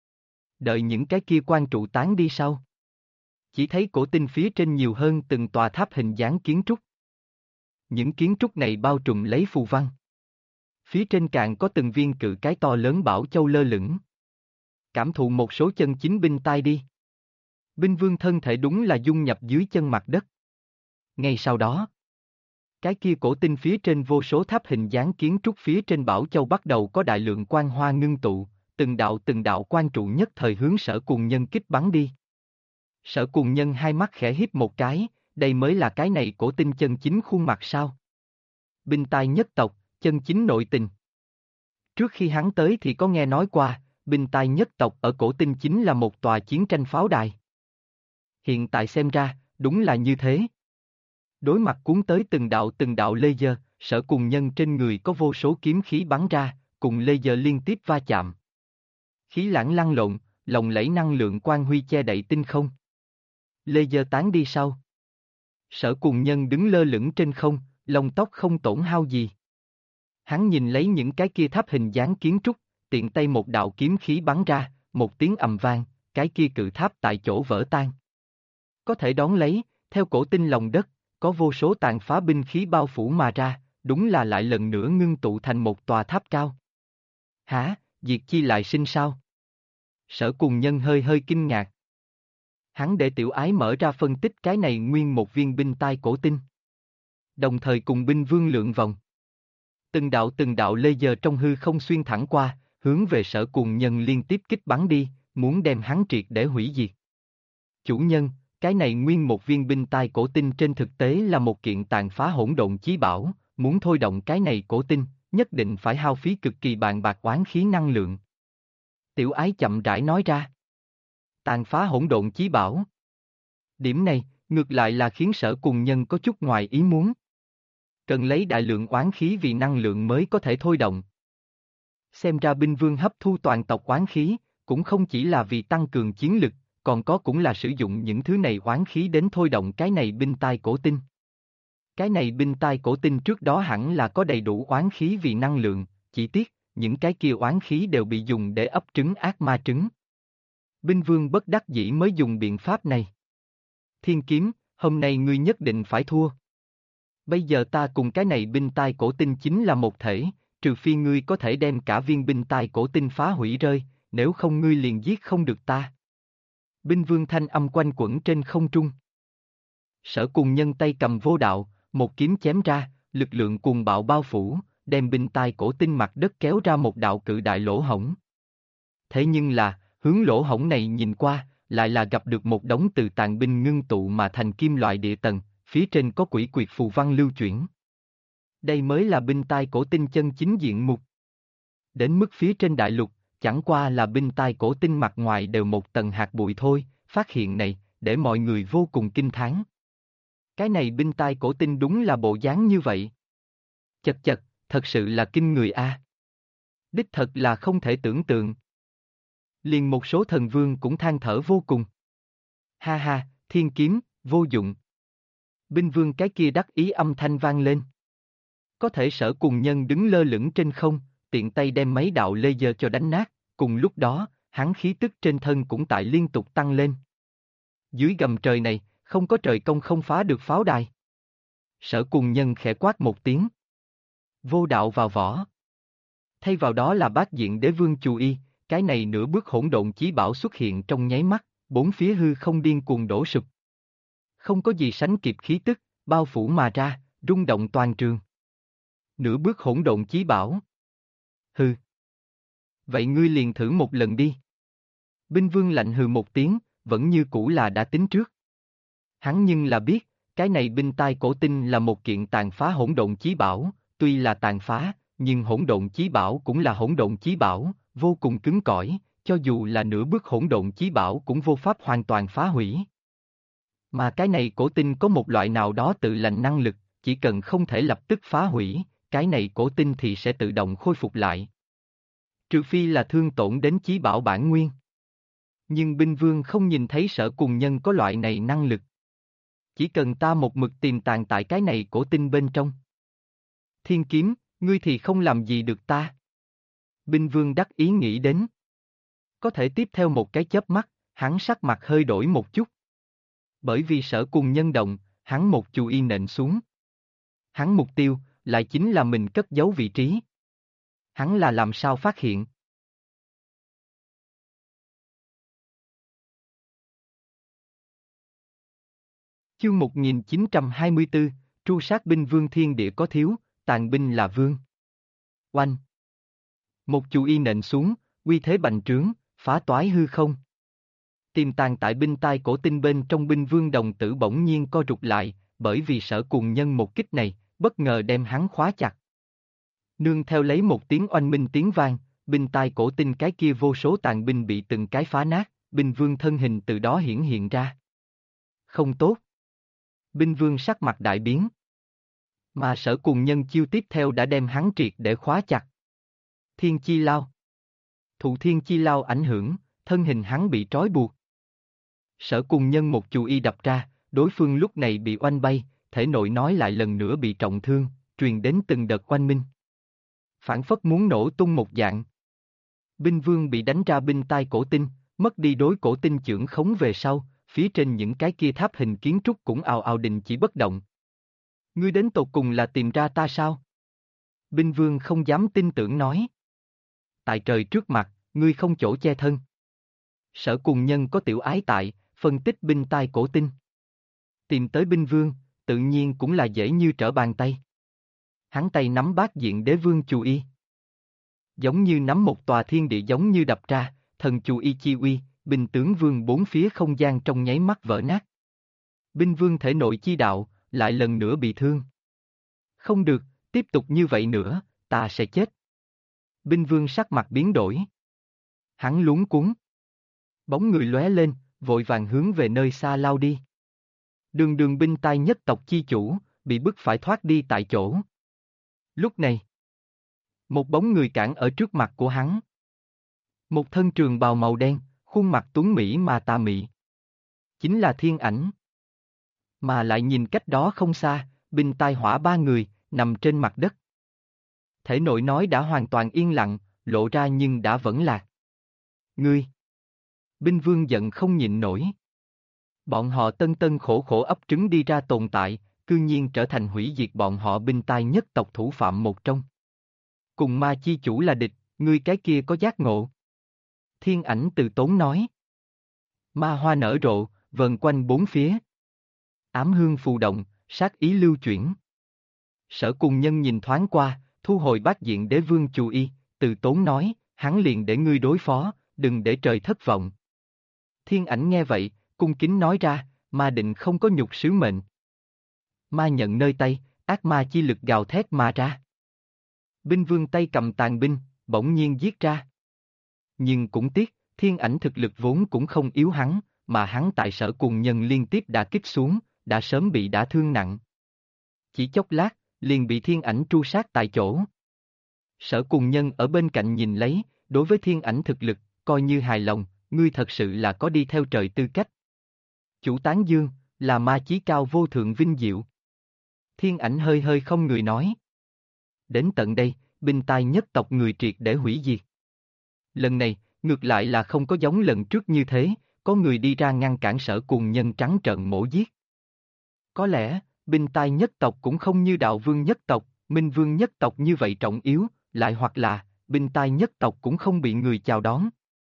Đợi những cái kia quang trụ tán đi sau. Chỉ thấy cổ tinh phía trên nhiều hơn từng tòa tháp hình dáng kiến trúc. Những kiến trúc này bao trùm lấy phù văn. Phía trên càng có từng viên cự cái to lớn bảo châu lơ lửng. Cảm thụ một số chân chính binh tai đi. Binh vương thân thể đúng là dung nhập dưới chân mặt đất. Ngay sau đó, cái kia cổ tinh phía trên vô số tháp hình dáng kiến trúc phía trên bảo châu bắt đầu có đại lượng quang hoa ngưng tụ, từng đạo quang trụ nhất thời hướng sở cùng nhân kích bắn đi. Sở cùng nhân hai mắt khẽ híp một cái, đây mới là cái này cổ tinh chân chính khuôn mặt sao? Binh tai nhất tộc, chân chính nội tình. Trước khi hắn tới thì có nghe nói qua, binh tai nhất tộc ở cổ tinh chính là một tòa chiến tranh pháo đài. Hiện tại xem ra, đúng là như thế. Đối mặt cuốn tới từng đạo laser, sở cùng nhân trên người có vô số kiếm khí bắn ra, cùng laser liên tiếp va chạm. Khí lãng lăn lộn, lộng lẫy năng lượng quang huy che đậy tinh không. Laser tán đi sau. Sở cùng nhân đứng lơ lửng trên không, lông tóc không tổn hao gì. Hắn nhìn lấy những cái kia tháp hình dáng kiến trúc, tiện tay một đạo kiếm khí bắn ra, một tiếng ầm vang, cái kia cự tháp tại chỗ vỡ tan. Có thể đón lấy, theo cổ tinh lòng đất, có vô số tàn phá binh khí bao phủ mà ra, đúng là lại lần nữa ngưng tụ thành một tòa tháp cao. Hả, diệt chi lại sinh sao? Sở cùng nhân hơi kinh ngạc. Hắn để tiểu ái mở ra phân tích cái này nguyên một viên binh tai cổ tinh. Đồng thời cùng binh vương lượng vòng. Từng đạo laser trong hư không xuyên thẳng qua, hướng về sở cùng nhân liên tiếp kích bắn đi, muốn đem hắn triệt để hủy diệt. Chủ nhân, cái này nguyên một viên binh tai cổ tinh trên thực tế là một kiện tàn phá hỗn độn chí bảo, muốn thôi động cái này cổ tinh, nhất định phải hao phí cực kỳ bàn bạc oán khí năng lượng. Tiểu ái chậm rãi nói ra. Tàn phá hỗn độn chí bảo. Điểm này, ngược lại là khiến sở cùng nhân có chút ngoài ý muốn. Cần lấy đại lượng oán khí vì năng lượng mới có thể thôi động. Xem ra binh vương hấp thu toàn tộc oán khí, cũng không chỉ là vì tăng cường chiến lực, còn có cũng là sử dụng những thứ này oán khí đến thôi động cái này binh tai cổ tinh. Cái này binh tai cổ tinh trước đó hẳn là có đầy đủ oán khí vì năng lượng, chỉ tiếc, những cái kia oán khí đều bị dùng để ấp trứng ác ma trứng. Binh vương bất đắc dĩ mới dùng biện pháp này. Thiên kiếm, hôm nay ngươi nhất định phải thua. Bây giờ ta cùng cái này binh tai cổ tinh chính là một thể, trừ phi ngươi có thể đem cả viên binh tai cổ tinh phá hủy rơi, nếu không ngươi liền giết không được ta. Binh vương thanh âm quanh quẩn trên không trung. Sở Cùng Nhân tay cầm vô đạo, một kiếm chém ra, lực lượng cuồng bạo bao phủ, đem binh tai cổ tinh mặt đất kéo ra một đạo cự đại lỗ hổng. Thế nhưng là, hướng lỗ hổng này nhìn qua, lại là gặp được một đống từ tàn binh ngưng tụ mà thành kim loại địa tầng, phía trên có quỷ quyệt phù văn lưu chuyển. Đây mới là binh tai cổ tinh chân chính diện mục. Đến mức phía trên đại lục, chẳng qua là binh tai cổ tinh mặt ngoài đều một tầng hạt bụi thôi, phát hiện này, để mọi người vô cùng kinh thán. Cái này binh tai cổ tinh đúng là bộ dáng như vậy. Chật chật, thật sự là kinh người a. Đích thật là không thể tưởng tượng. Liền một số thần vương cũng than thở vô cùng. Ha ha, thiên kiếm, vô dụng. Binh vương cái kia đắc ý âm thanh vang lên. Có thể Sở Cùng Nhân đứng lơ lửng trên không, tiện tay đem mấy đạo laser cho đánh nát, cùng lúc đó, hắn khí tức trên thân cũng tại liên tục tăng lên. Dưới gầm trời này, không có trời công không phá được pháo đài. Sở Cùng Nhân khẽ quát một tiếng. Vô đạo vào vỏ. Thay vào đó là bát diện đế vương Chu Y, cái này nửa bước hỗn độn chí bảo xuất hiện trong nháy mắt, bốn phía hư không điên cuồng đổ sụp. Không có gì sánh kịp khí tức, bao phủ mà ra, rung động toàn trường. Nửa bước hỗn độn chí bảo. Hừ. Vậy ngươi liền thử một lần đi. Binh vương lạnh hừ một tiếng, vẫn như cũ là đã tính trước. Hắn nhưng là biết, cái này binh tai cổ tinh là một kiện tàn phá hỗn độn chí bảo, tuy là tàn phá, nhưng hỗn độn chí bảo cũng là hỗn độn chí bảo, vô cùng cứng cỏi, cho dù là nửa bước hỗn độn chí bảo cũng vô pháp hoàn toàn phá hủy. Mà cái này cổ tinh có một loại nào đó tự lành năng lực, chỉ cần không thể lập tức phá hủy, cái này cổ tinh thì sẽ tự động khôi phục lại. Trừ phi là thương tổn đến chí bảo bản nguyên. Nhưng binh vương không nhìn thấy Sở Cùng Nhân có loại này năng lực. Chỉ cần ta một mực tìm tàng tại cái này cổ tinh bên trong. Thiên kiếm, ngươi thì không làm gì được ta. Binh vương đắc ý nghĩ đến. Có thể tiếp theo một cái chớp mắt, hắn sắc mặt hơi đổi một chút. Bởi vì Sở Cùng Nhân động, hắn một chú y nện xuống. Hắn mục tiêu, lại chính là mình cất giấu vị trí. Hắn là làm sao phát hiện? Chương 1924, tru sát binh vương thiên địa có thiếu, tàn binh là vương. Oanh! Một chú y nện xuống, uy thế bành trướng, phá toái hư không. Tiềm tàng tại binh tai cổ tinh bên trong binh vương đồng tử bỗng nhiên co rụt lại, bởi vì Sở Cùng Nhân một kích này, bất ngờ đem hắn khóa chặt. Nương theo lấy một tiếng oanh minh tiếng vang, binh tai cổ tinh cái kia vô số tàn binh bị từng cái phá nát, binh vương thân hình từ đó hiển hiện ra. Không tốt. Binh vương sắc mặt đại biến. Mà Sở Cùng Nhân chiêu tiếp theo đã đem hắn triệt để khóa chặt. Thiên chi lao. Thụ thiên chi lao ảnh hưởng, thân hình hắn bị trói buộc. Sở Cùng Nhân một chù y đập ra, đối phương lúc này bị oanh bay, thể nội nói lại lần nữa bị trọng thương, truyền đến từng đợt oanh minh. Phản phất muốn nổ tung một dạng. Binh vương bị đánh ra binh tai cổ tinh, mất đi đối cổ tinh chưởng khống về sau, phía trên những cái kia tháp hình kiến trúc cũng ào ào đình chỉ bất động. Ngươi đến tột cùng là tìm ra ta sao? Binh vương không dám tin tưởng nói. Tại trời trước mặt, ngươi không chỗ che thân. Sở Cùng Nhân có tiểu ái tại, phân tích binh tai cổ tinh. Tìm tới binh vương, tự nhiên cũng là dễ như trở bàn tay. Hắn tay nắm bát diện đế vương Chu Y. Giống như nắm một tòa thiên địa giống như đập ra, thần Chu Y chi uy, binh tướng vương bốn phía không gian trong nháy mắt vỡ nát. Binh vương thể nội chi đạo, lại lần nữa bị thương. Không được, tiếp tục như vậy nữa, ta sẽ chết. Binh vương sắc mặt biến đổi. Hắn luống cuống. Bóng người lóe lên, vội vàng hướng về nơi xa lao đi. Đường đường binh tai nhất tộc chi chủ, bị bức phải thoát đi tại chỗ. Lúc này, một bóng người cản ở trước mặt của hắn. Một thân trường bào màu đen, khuôn mặt tuấn mỹ mà tà mị. Chính là Thiên Ảnh. Mà lại nhìn cách đó không xa, binh tai hỏa ba người, nằm trên mặt đất. Thể nội nói đã hoàn toàn yên lặng, lộ ra nhưng đã vẫn lạc. Ngươi! Binh vương giận không nhịn nổi. Bọn họ tân tân khổ khổ ấp trứng đi ra tồn tại, cư nhiên trở thành hủy diệt bọn họ binh tai nhất tộc thủ phạm một trong. Cùng ma chi chủ là địch, ngươi cái kia có giác ngộ. Thiên ảnh từ tốn nói. Ma hoa nở rộ, vần quanh bốn phía. Ám hương phù động, sát ý lưu chuyển. Sở Cùng Nhân nhìn thoáng qua, thu hồi bát diện đế vương chú y, từ tốn nói, hắn liền để ngươi đối phó, đừng để trời thất vọng. Thiên ảnh nghe vậy, cung kính nói ra, ma định không có nhục sứ mệnh. Ma nhận nơi tay, ác ma chi lực gào thét mà ra. Binh vương tay cầm tàn binh, bỗng nhiên giết ra. Nhưng cũng tiếc, thiên ảnh thực lực vốn cũng không yếu hắn, mà hắn tại Sở Cùng Nhân liên tiếp đả kích xuống, đã sớm bị đả thương nặng. Chỉ chốc lát, liền bị thiên ảnh tru sát tại chỗ. Sở Cùng Nhân ở bên cạnh nhìn lấy, đối với thiên ảnh thực lực, coi như hài lòng, ngươi thật sự là có đi theo trời tư cách. Chủ tán dương, là ma chí cao vô thượng vinh diệu. Thiên ảnh hơi hơi không người nói. Đến tận đây, binh tai nhất tộc người triệt để hủy diệt. Lần này, ngược lại là không có giống lần trước như thế, có người đi ra ngăn cản Sở Cùng Nhân trắng trợn mổ giết. Có lẽ, binh tai nhất tộc cũng không như đạo vương nhất tộc, minh vương nhất tộc như vậy trọng yếu, lại hoặc là, binh tai nhất tộc cũng không bị người chào đón.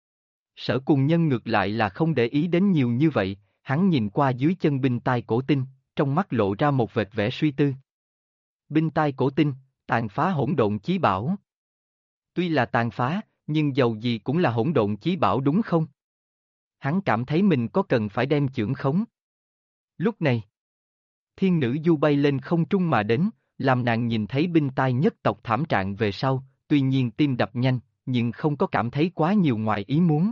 Sở Cùng Nhân ngược lại là không để ý đến nhiều như vậy, hắn nhìn qua dưới chân binh tai cổ tinh, trong mắt lộ ra một vệt vẻ suy tư. Binh tai cổ tinh, tàn phá hỗn độn chí bảo. Tuy là tàn phá, nhưng dầu gì cũng là hỗn độn chí bảo đúng không? Hắn cảm thấy mình có cần phải đem chưởng khống. Lúc này, thiên nữ du bay lên không trung mà đến, làm nàng nhìn thấy binh tai nhất tộc thảm trạng về sau, tuy nhiên tim đập nhanh, nhưng không có cảm thấy quá nhiều ngoài ý muốn.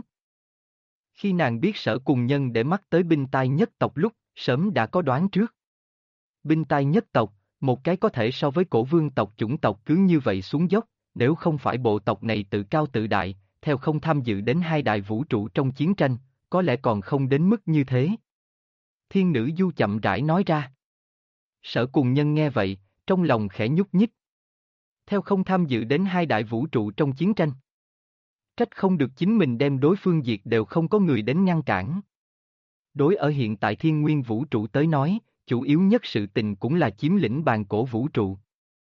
Khi nàng biết Sở Cùng Nhân để mắt tới binh tai nhất tộc lúc, sớm đã có đoán trước. Binh tai nhất tộc, một cái có thể so với cổ vương tộc chủng tộc cứ như vậy xuống dốc, nếu không phải bộ tộc này tự cao tự đại, theo không tham dự đến hai đại vũ trụ trong chiến tranh, có lẽ còn không đến mức như thế. Thiên nữ du chậm rãi nói ra. Sở Cùng Nhân nghe vậy, trong lòng khẽ nhúc nhích. Theo không tham dự đến hai đại vũ trụ trong chiến tranh. Trách không được chính mình đem đối phương diệt đều không có người đến ngăn cản. Đối ở hiện tại thiên nguyên vũ trụ tới nói, chủ yếu nhất sự tình cũng là chiếm lĩnh bàn cổ vũ trụ.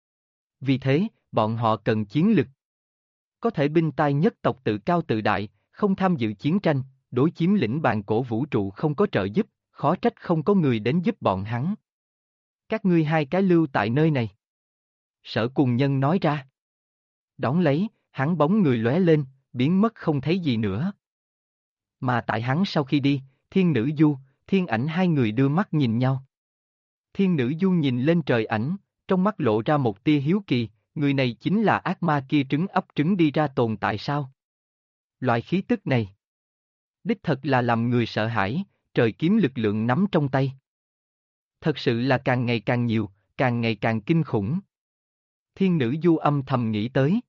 Vì thế, bọn họ cần chiến lực. Có thể binh tai nhất tộc tự cao tự đại, không tham dự chiến tranh, đối chiếm lĩnh bàn cổ vũ trụ không có trợ giúp, khó trách không có người đến giúp bọn hắn. Các ngươi hai cái lưu tại nơi này. Sở Cùng Nhân nói ra. Đón lấy, hắn bóng người lóe lên, biến mất không thấy gì nữa. Mà tại hắn sau khi đi, thiên nữ du, thiên ảnh hai người đưa mắt nhìn nhau. Thiên nữ du nhìn lên trời ảnh, trong mắt lộ ra một tia hiếu kỳ, người này chính là ác ma kia trứng ấp trứng đi ra tồn tại sao? Loại khí tức này, đích thật là làm người sợ hãi, trời kiếm lực lượng nắm trong tay. Thật sự là càng ngày càng nhiều, càng ngày càng kinh khủng. Thiên nữ du âm thầm nghĩ tới.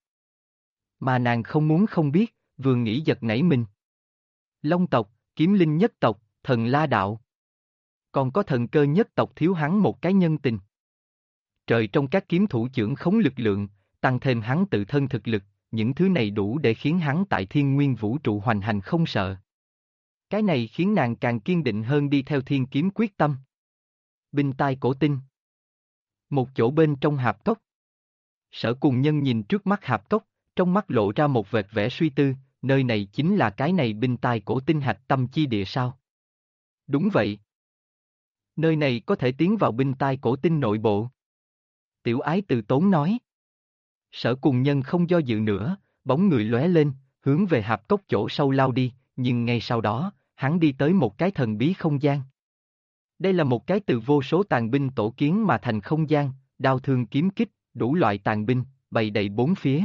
Mà nàng không muốn không biết, vừa nghĩ giật nảy mình. Long tộc, kiếm linh nhất tộc, thần la đạo. Còn có thần cơ nhất tộc thiếu hắn một cái nhân tình. Trời trong các kiếm thủ trưởng khống lực lượng, tăng thêm hắn tự thân thực lực, những thứ này đủ để khiến hắn tại thiên nguyên vũ trụ hoành hành không sợ. Cái này khiến nàng càng kiên định hơn đi theo thiên kiếm quyết tâm. Binh tai cổ tinh. Một chỗ bên trong hạp cốc. Sở Cùng Nhân nhìn trước mắt hạp cốc, trong mắt lộ ra một vệt vẻ suy tư, nơi này chính là cái này binh tai cổ tinh hạch tâm chi địa sao? Đúng vậy. Nơi này có thể tiến vào binh tai cổ tinh nội bộ. Tiểu ái từ tốn nói. Sở Cùng Nhân không do dự nữa, bóng người lóe lên, hướng về hạp cốc chỗ sâu lao đi, nhưng ngay sau đó, hắn đi tới một cái thần bí không gian. Đây là một cái từ vô số tàn binh tổ kiến mà thành không gian, đao thương kiếm kích, đủ loại tàn binh, bày đầy bốn phía.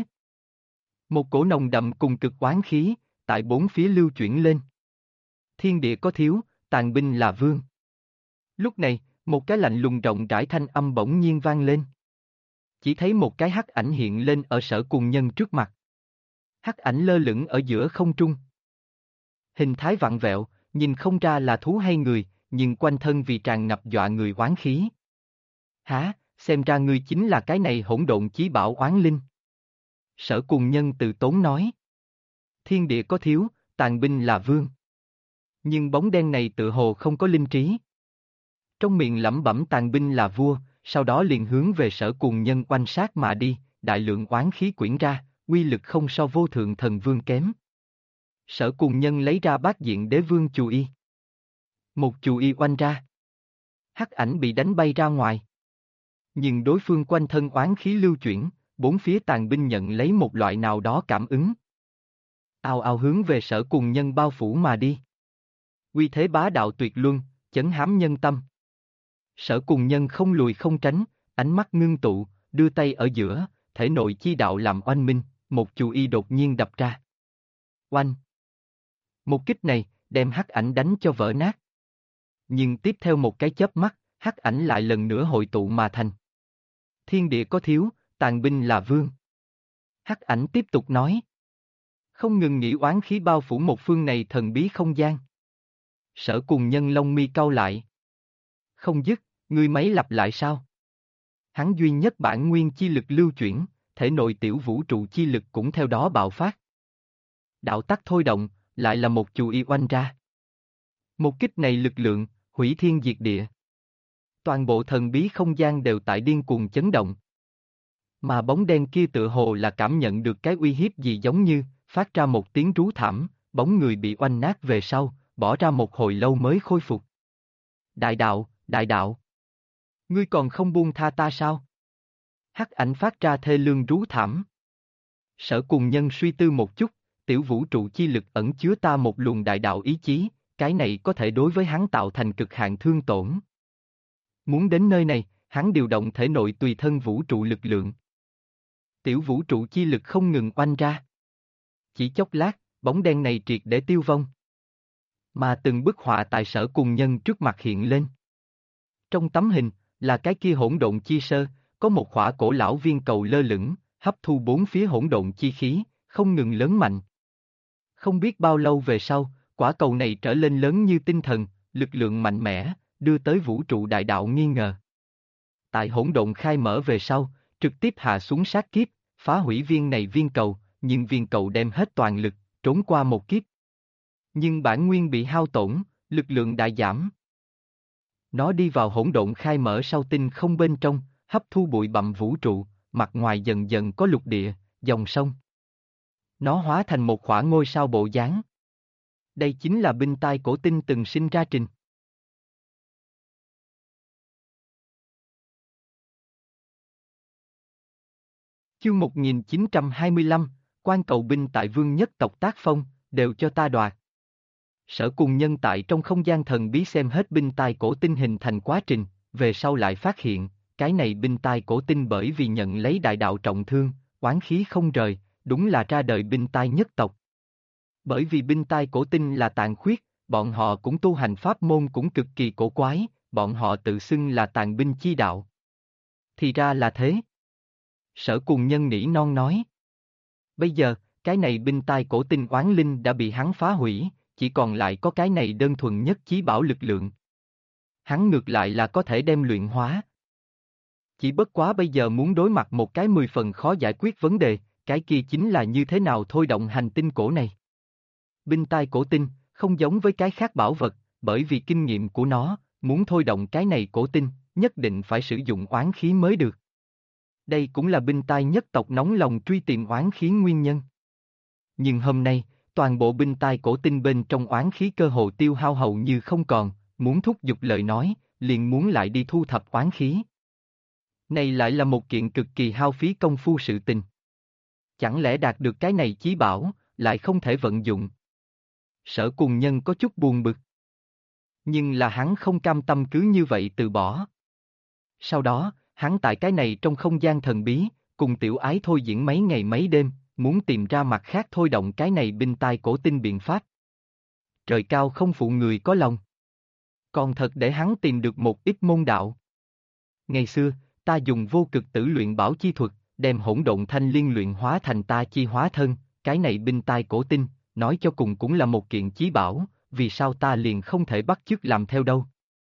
Một cổ nồng đậm cùng cực oán khí, tại bốn phía lưu chuyển lên. Thiên địa có thiếu, tàn binh là vương. Lúc này, một cái lạnh lùng rộng rãi thanh âm bỗng nhiên vang lên. Chỉ thấy một cái hắc ảnh hiện lên ở Sở Cùng Nhân trước mặt. Hắc ảnh lơ lửng ở giữa không trung. Hình thái vặn vẹo, nhìn không ra là thú hay người, nhưng quanh thân vì tràn ngập dọa người oán khí. Hả, xem ra ngươi chính là cái này hỗn độn chí bảo oán linh. Sở Cùng Nhân từ tốn nói. Thiên địa có thiếu, tàn binh là vương. Nhưng bóng đen này tự hồ không có linh trí. Trong miệng lẩm bẩm tàn binh là vua, sau đó liền hướng về Sở Cùng Nhân oanh sát mà đi, đại lượng oán khí quyển ra, uy lực không so vô thượng thần vương kém. Sở Cùng Nhân lấy ra bát diện đế vương chù y. Một chù y oanh ra. Hắc ảnh bị đánh bay ra ngoài. Nhưng đối phương quanh thân oán khí lưu chuyển, bốn phía tàn binh nhận lấy một loại nào đó cảm ứng. Ào ào hướng về Sở Cùng Nhân bao phủ mà đi. Uy thế bá đạo tuyệt luân, chấn hám nhân tâm. Sở Cùng Nhân không lùi không tránh, ánh mắt ngưng tụ, đưa tay ở giữa, thể nội chi đạo làm oanh minh, một chù y đột nhiên đập ra. Oanh! Một kích này, đem hắc ảnh đánh cho vỡ nát. Nhưng tiếp theo một cái chớp mắt, hắc ảnh lại lần nữa hội tụ mà thành. Thiên địa có thiếu, tàn binh là vương. Hắc ảnh tiếp tục nói. Không ngừng nghĩ oán khí bao phủ một phương này thần bí không gian. Sở Cùng Nhân lông mi cau lại. Không dứt, ngươi mấy lặp lại sao? Hắn duy nhất bản nguyên chi lực lưu chuyển, thể nội tiểu vũ trụ chi lực cũng theo đó bạo phát. Đạo tắc thôi động, lại là một chù y oanh ra. Một kích này lực lượng, hủy thiên diệt địa. Toàn bộ thần bí không gian đều tại điên cuồng chấn động. Mà bóng đen kia tựa hồ là cảm nhận được cái uy hiếp gì giống như, phát ra một tiếng rú thảm, bóng người bị oanh nát về sau, bỏ ra một hồi lâu mới khôi phục. Đại đạo, đại đạo. Ngươi còn không buông tha ta sao? Hắc ảnh phát ra thê lương rú thảm. Sở Cùng Nhân suy tư một chút, tiểu vũ trụ chi lực ẩn chứa ta một luồng đại đạo ý chí, cái này có thể đối với hắn tạo thành cực hạn thương tổn. Muốn đến nơi này, hắn điều động thể nội tùy thân vũ trụ lực lượng. Tiểu vũ trụ chi lực không ngừng oanh ra. Chỉ chốc lát, bóng đen này triệt để tiêu vong. Mà từng bức họa tại Sở Cùng Nhân trước mặt hiện lên. Trong tấm hình, là cái kia hỗn độn chi sơ, có một khỏa cổ lão viên cầu lơ lửng, hấp thu bốn phía hỗn độn chi khí, không ngừng lớn mạnh. Không biết bao lâu về sau, quả cầu này trở lên lớn như tinh thần, lực lượng mạnh mẽ, đưa tới vũ trụ đại đạo nghi ngờ. Tại hỗn độn khai mở về sau, trực tiếp hạ xuống sát kiếp, phá hủy viên này viên cầu, nhưng viên cầu đem hết toàn lực, trốn qua một kiếp. Nhưng bản nguyên bị hao tổn, lực lượng đại giảm. Nó đi vào hỗn độn khai mở sau tinh không bên trong, hấp thu bụi bặm vũ trụ, mặt ngoài dần dần có lục địa, dòng sông. Nó hóa thành một khỏa ngôi sao bộ dáng. Đây chính là binh tai cổ tinh từng sinh ra trình. Chương 1925, quan cầu binh tại vương nhất tộc tác phong, đều cho ta đoạt. Sở Cùng Nhân tại trong không gian thần bí xem hết binh tai cổ tinh hình thành quá trình, về sau lại phát hiện, cái này binh tai cổ tinh bởi vì nhận lấy đại đạo trọng thương, oán khí không rời, đúng là ra đời binh tai nhất tộc. Bởi vì binh tai cổ tinh là tàn khuyết, bọn họ cũng tu hành pháp môn cũng cực kỳ cổ quái, bọn họ tự xưng là tàn binh chi đạo. Thì ra là thế. Sở Cùng Nhân nỉ non nói. Bây giờ, cái này binh tai cổ tinh oán linh đã bị hắn phá hủy, chỉ còn lại có cái này đơn thuần nhất chí bảo lực lượng. Hắn ngược lại là có thể đem luyện hóa. Chỉ bất quá bây giờ muốn đối mặt một cái 10 phần khó giải quyết vấn đề, cái kia chính là như thế nào thôi động hành tinh cổ này. Binh tai cổ tinh, không giống với cái khác bảo vật, bởi vì kinh nghiệm của nó, muốn thôi động cái này cổ tinh, nhất định phải sử dụng oán khí mới được. Đây cũng là binh tai nhất tộc nóng lòng truy tìm oán khí nguyên nhân. Nhưng hôm nay, toàn bộ binh tai cổ tinh bên trong oán khí cơ hồ tiêu hao hầu như không còn, muốn thúc giục lời nói, liền muốn lại đi thu thập oán khí. Này lại là một kiện cực kỳ hao phí công phu sự tình. Chẳng lẽ đạt được cái này chí bảo, lại không thể vận dụng. Sở Cùng Nhân có chút buồn bực. Nhưng là hắn không cam tâm cứ như vậy từ bỏ. Sau đó, hắn tại cái này trong không gian thần bí, cùng tiểu ái thôi diễn mấy ngày mấy đêm, muốn tìm ra mặt khác thôi động cái này binh tai cổ tinh biện pháp. Trời cao không phụ người có lòng. Còn thật để hắn tìm được một ít môn đạo. Ngày xưa, ta dùng vô cực tử luyện bảo chi thuật, đem hỗn độn thanh liên luyện hóa thành ta chi hóa thân, cái này binh tai cổ tinh, nói cho cùng cũng là một kiện chí bảo, vì sao ta liền không thể bắt chước làm theo đâu.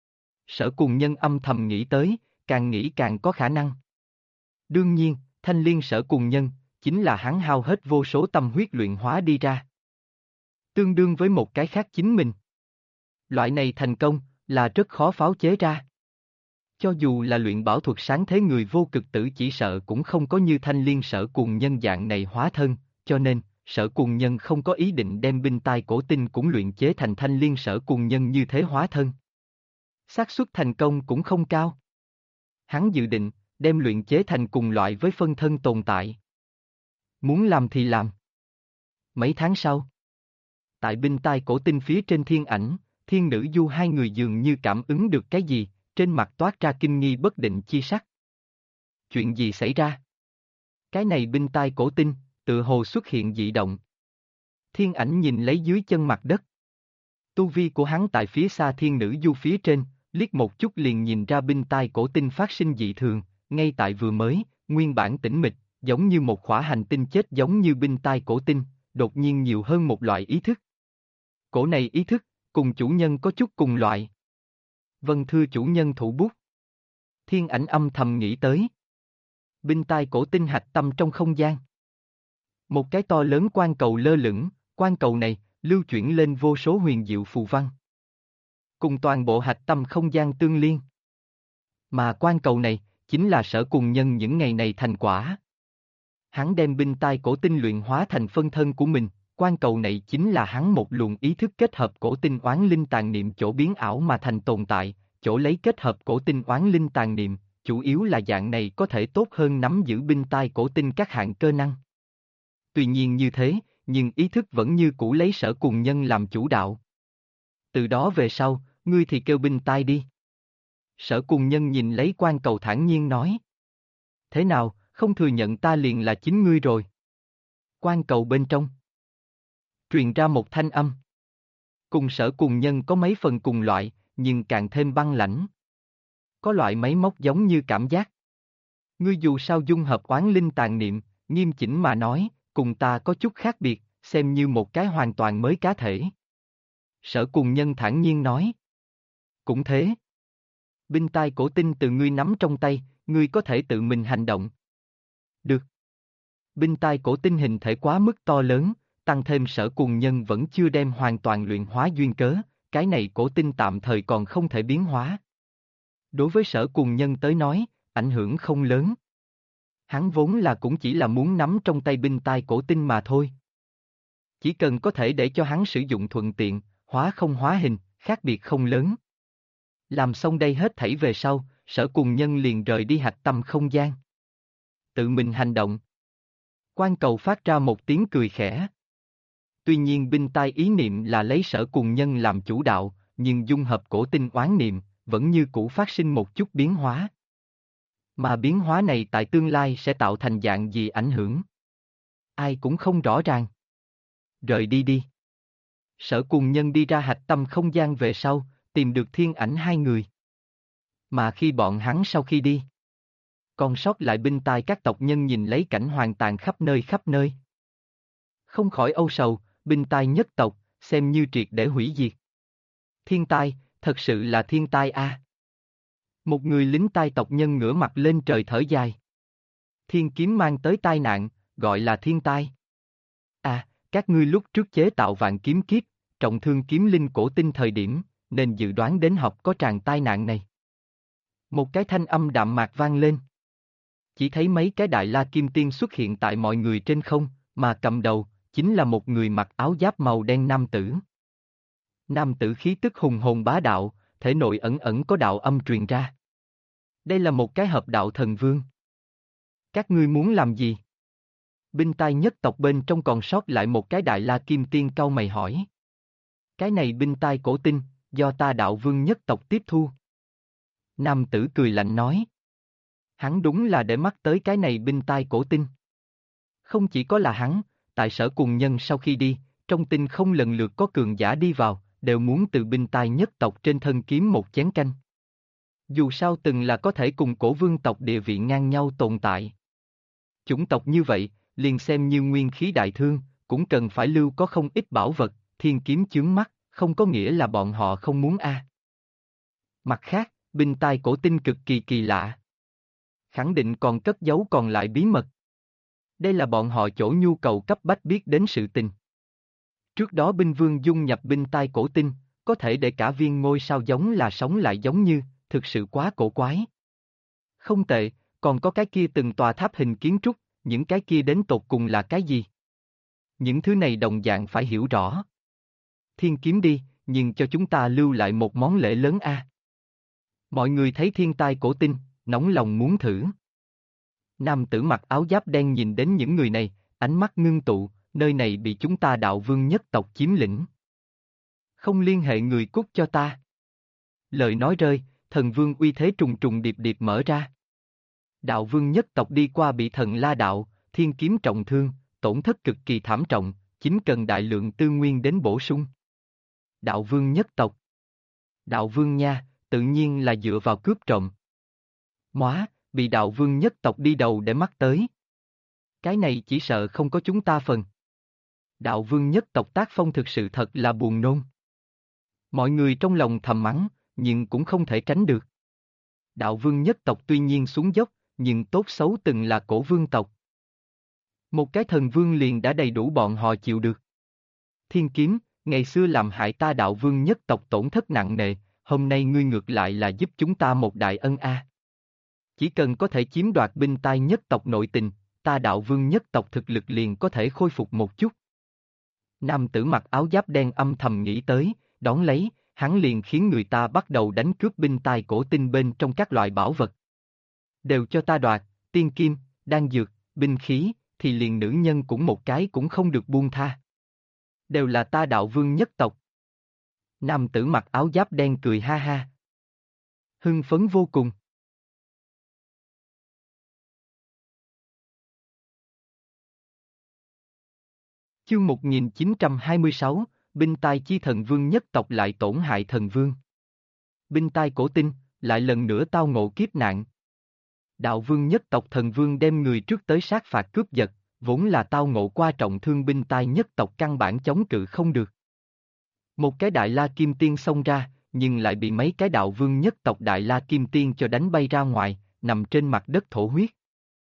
Sở Cùng Nhân âm thầm nghĩ tới, càng nghĩ càng có khả năng. Đương nhiên, thanh liên Sở Cùng Nhân, chính là hắn hao hết vô số tâm huyết luyện hóa đi ra. Tương đương với một cái khác chính mình. Loại này thành công, là rất khó pháo chế ra. Cho dù là luyện bảo thuật sáng thế người vô cực tử chỉ sợ cũng không có như Thanh Liên Sở Cuồng Nhân dạng này hóa thân, cho nên, Sở Cuồng Nhân không có ý định đem binh tai cổ tinh cũng luyện chế thành Thanh Liên Sở Cuồng Nhân như thế hóa thân. Xác suất thành công cũng không cao. Hắn dự định, đem luyện chế thành cùng loại với phân thân tồn tại. Muốn làm thì làm. Mấy tháng sau, tại binh tai cổ tinh phía trên thiên ảnh, thiên nữ du hai người dường như cảm ứng được cái gì, trên mặt toát ra kinh nghi bất định chi sắc. Chuyện gì xảy ra? Cái này binh tai cổ tinh, tự hồ xuất hiện dị động. Thiên ảnh nhìn lấy dưới chân mặt đất. Tu vi của hắn tại phía xa thiên nữ du phía trên, liếc một chút liền nhìn ra binh tai cổ tinh phát sinh dị thường, ngay tại vừa mới, nguyên bản tĩnh mịch, giống như một khỏa hành tinh chết giống như binh tai cổ tinh, đột nhiên nhiều hơn một loại ý thức. Cổ này ý thức, cùng chủ nhân có chút cùng loại. Vâng thưa chủ nhân thủ bút. Thiên ảnh âm thầm nghĩ tới. Binh tai cổ tinh hạch tâm trong không gian. Một cái to lớn quan cầu lơ lửng, quan cầu này, lưu chuyển lên vô số huyền diệu phù văn. Cùng toàn bộ hạch tâm không gian tương liên. Mà quan cầu này, chính là Sở Cuồng Nhân những ngày này thành quả. Hắn đem binh tai cổ tinh luyện hóa thành phân thân của mình, quan cầu này chính là hắn một luồng ý thức kết hợp cổ tinh oán linh tàn niệm chỗ biến ảo mà thành tồn tại, chỗ lấy kết hợp cổ tinh oán linh tàn niệm, chủ yếu là dạng này có thể tốt hơn nắm giữ binh tai cổ tinh các hạng cơ năng. Tuy nhiên như thế, nhưng ý thức vẫn như cũ lấy Sở Cuồng Nhân làm chủ đạo. Từ đó về sau, ngươi thì kêu binh tai đi. Sở Cuồng Nhân nhìn lấy quan cầu thản nhiên nói. Thế nào, không thừa nhận ta liền là chính ngươi rồi. Quan cầu bên trong truyền ra một thanh âm. Cùng Sở Cuồng Nhân có mấy phần cùng loại, nhưng càng thêm băng lãnh. Có loại máy móc giống như cảm giác. Ngươi dù sao dung hợp oán linh tàn niệm, nghiêm chỉnh mà nói, cùng ta có chút khác biệt, xem như một cái hoàn toàn mới cá thể. Sở Cuồng Nhân thản nhiên nói. Cũng thế. Binh tai cổ tinh từ ngươi nắm trong tay, ngươi có thể tự mình hành động. Được. Binh tai cổ tinh hình thể quá mức to lớn, tăng thêm Sở Cuồng Nhân vẫn chưa đem hoàn toàn luyện hóa duyên cớ, cái này cổ tinh tạm thời còn không thể biến hóa. Đối với Sở Cuồng Nhân tới nói, ảnh hưởng không lớn. Hắn vốn là cũng chỉ là muốn nắm trong tay binh tai cổ tinh mà thôi. Chỉ cần có thể để cho hắn sử dụng thuận tiện, hóa không hóa hình, khác biệt không lớn. Làm xong đây hết thảy về sau, Sở Cuồng Nhân liền rời đi hạch tâm không gian. Tự mình hành động. Quan cầu phát ra một tiếng cười khẽ. Tuy nhiên binh tai ý niệm là lấy Sở Cuồng Nhân làm chủ đạo, nhưng dung hợp cổ tinh oán niệm, vẫn như cũ phát sinh một chút biến hóa. Mà biến hóa này tại tương lai sẽ tạo thành dạng gì ảnh hưởng? Ai cũng không rõ ràng. Rời đi đi. Sở Cuồng Nhân đi ra hạch tâm không gian về sau, tìm được thiên ảnh hai người. Mà khi bọn hắn sau khi đi, còn sót lại binh tai các tộc nhân nhìn lấy cảnh hoang tàn khắp nơi. Không khỏi âu sầu, binh tai nhất tộc, xem như triệt để hủy diệt. Thiên tai, thật sự là thiên tai a. Một người lính tai tộc nhân ngửa mặt lên trời thở dài. Thiên kiếm mang tới tai nạn, gọi là thiên tai. À, các ngươi lúc trước chế tạo vạn kiếm kiếp, trọng thương kiếm linh cổ tinh thời điểm, nên dự đoán đến học có tràng tai nạn này. Một cái thanh âm đạm mạc vang lên. Chỉ thấy mấy cái đại la kim tiên xuất hiện tại mọi người trên không, mà cầm đầu, chính là một người mặc áo giáp màu đen nam tử. Nam tử khí tức hùng hồn bá đạo, thể nội ẩn ẩn có đạo âm truyền ra. Đây là một cái hợp đạo thần vương. Các ngươi muốn làm gì? Binh tai nhất tộc bên trong còn sót lại một cái đại la kim tiên cau mày hỏi. Cái này binh tai cổ tinh, do ta đạo vương nhất tộc tiếp thu. Nam tử cười lạnh nói. Hắn đúng là để mắt tới cái này binh tai cổ tinh. Không chỉ có là hắn, tại Sở Cuồng Nhân sau khi đi, trong tinh không lần lượt có cường giả đi vào, đều muốn từ binh tai nhất tộc trên thân kiếm một chén canh. Dù sao từng là có thể cùng cổ vương tộc địa vị ngang nhau tồn tại. Chủng tộc như vậy, liền xem như nguyên khí đại thương, cũng cần phải lưu có không ít bảo vật, thiên kiếm chướng mắt, không có nghĩa là bọn họ không muốn a. Mặt khác, binh tai cổ tinh cực kỳ kỳ lạ. Khẳng định còn cất giấu còn lại bí mật. Đây là bọn họ chỗ nhu cầu cấp bách biết đến sự tình. Trước đó binh vương dung nhập binh tai cổ tinh, có thể để cả viên ngôi sao giống là sống lại giống như, thực sự quá cổ quái. Không tệ, còn có cái kia từng tòa tháp hình kiến trúc, những cái kia đến tột cùng là cái gì? Những thứ này đồng dạng phải hiểu rõ. Thiên kiếm đi, nhưng cho chúng ta lưu lại một món lễ lớn a. Mọi người thấy thiên tai cổ tinh, nóng lòng muốn thử. Nam tử mặc áo giáp đen nhìn đến những người này, ánh mắt ngưng tụ, nơi này bị chúng ta đạo vương nhất tộc chiếm lĩnh. Không liên hệ người cút cho ta. Lời nói rơi, thần vương uy thế trùng trùng điệp điệp mở ra. Đạo vương nhất tộc đi qua bị thần la đạo, thiên kiếm trọng thương, tổn thất cực kỳ thảm trọng, chính cần đại lượng tư nguyên đến bổ sung. Đạo vương nhất tộc. Đạo vương nha, tự nhiên là dựa vào cướp trộm. Móa, bị đạo vương nhất tộc đi đầu để mắt tới. Cái này chỉ sợ không có chúng ta phần. Đạo vương nhất tộc tác phong thực sự thật là buồn nôn. Mọi người trong lòng thầm mắng, nhưng cũng không thể tránh được. Đạo vương nhất tộc tuy nhiên xuống dốc, nhưng tốt xấu từng là cổ vương tộc. Một cái thần vương liền đã đầy đủ bọn họ chịu được. Thiên kiếm, ngày xưa làm hại ta đạo vương nhất tộc tổn thất nặng nề, hôm nay ngươi ngược lại là giúp chúng ta một đại ân a. Chỉ cần có thể chiếm đoạt binh tai nhất tộc nội tình, ta đạo vương nhất tộc thực lực liền có thể khôi phục một chút. Nam tử mặc áo giáp đen âm thầm nghĩ tới, đón lấy, hắn liền khiến người ta bắt đầu đánh cướp binh tai cổ tinh bên trong các loại bảo vật. Đều cho ta đoạt, tiên kim, đan dược, binh khí, thì liền nữ nhân cũng một cái cũng không được buông tha. Đều là ta đạo vương nhất tộc. Nam tử mặc áo giáp đen cười ha ha. Hưng phấn vô cùng. Chương 1926, binh tai chi thần vương nhất tộc lại tổn hại thần vương. Binh tai cổ tinh, lại lần nữa tao ngộ kiếp nạn. Đạo vương nhất tộc thần vương đem người trước tới sát phạt cướp giật, vốn là tao ngộ qua trọng thương binh tai nhất tộc căn bản chống cự không được. Một cái đại la kim tiên xông ra, nhưng lại bị mấy cái đạo vương nhất tộc đại la kim tiên cho đánh bay ra ngoài, nằm trên mặt đất thổ huyết.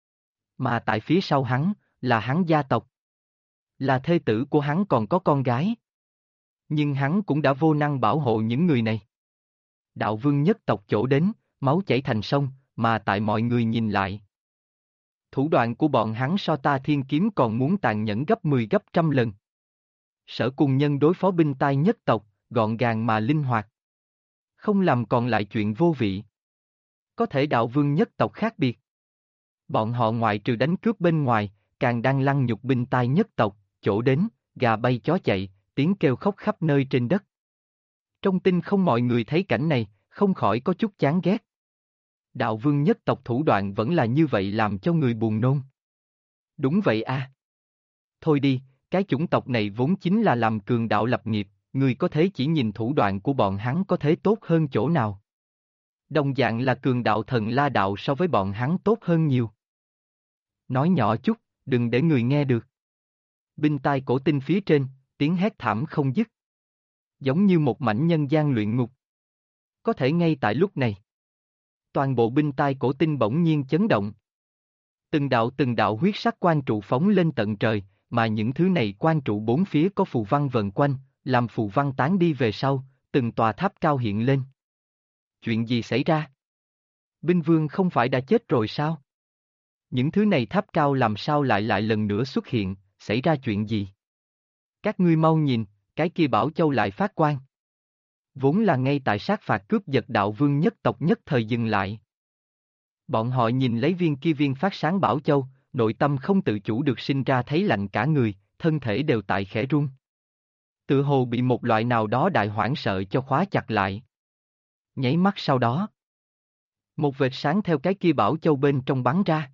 Mà tại phía sau hắn, là hắn gia tộc. Là thê tử của hắn còn có con gái. Nhưng hắn cũng đã vô năng bảo hộ những người này. Đạo vương nhất tộc chỗ đến, máu chảy thành sông, mà tại mọi người nhìn lại. Thủ đoạn của bọn hắn so ta thiên kiếm còn muốn tàn nhẫn gấp 10 gấp trăm lần. Sở cùng nhân đối phó binh tai nhất tộc, gọn gàng mà linh hoạt. Không làm còn lại chuyện vô vị. Có thể đạo vương nhất tộc khác biệt. Bọn họ ngoại trừ đánh cướp bên ngoài, càng đang lăng nhục binh tai nhất tộc, chỗ đến, gà bay chó chạy, tiếng kêu khóc khắp nơi trên đất. Trong tinh không mọi người thấy cảnh này, không khỏi có chút chán ghét. Đạo vương nhất tộc thủ đoạn vẫn là như vậy làm cho người buồn nôn. Đúng vậy a. Thôi đi, cái chủng tộc này vốn chính là làm cường đạo lập nghiệp, người có thế chỉ nhìn thủ đoạn của bọn hắn có thế tốt hơn chỗ nào. Đồng dạng là cường đạo thần la đạo so với bọn hắn tốt hơn nhiều. Nói nhỏ chút, đừng để người nghe được. Binh tai cổ tinh phía trên, tiếng hét thảm không dứt. Giống như một mảnh nhân gian luyện ngục. Có thể ngay tại lúc này. Toàn bộ binh tai cổ tinh bỗng nhiên chấn động. Từng đạo huyết sắc quan trụ phóng lên tận trời, mà những thứ này quan trụ bốn phía có phù văn vần quanh, làm phù văn tán đi về sau, từng tòa tháp cao hiện lên. Chuyện gì xảy ra? Binh vương không phải đã chết rồi sao? Những thứ này tháp cao làm sao lại lần nữa xuất hiện, xảy ra chuyện gì? Các ngươi mau nhìn, cái kia Bảo Châu lại phát quang. Vốn là ngay tại sát phạt cướp giật đạo vương nhất tộc nhất thời dừng lại. Bọn họ nhìn lấy viên kia viên phát sáng Bảo Châu, nội tâm không tự chủ được sinh ra thấy lạnh cả người, thân thể đều tại khẽ run. Tự hồ bị một loại nào đó đại hoảng sợ cho khóa chặt lại. Nháy mắt sau đó, một vệt sáng theo cái kia Bảo Châu bên trong bắn ra.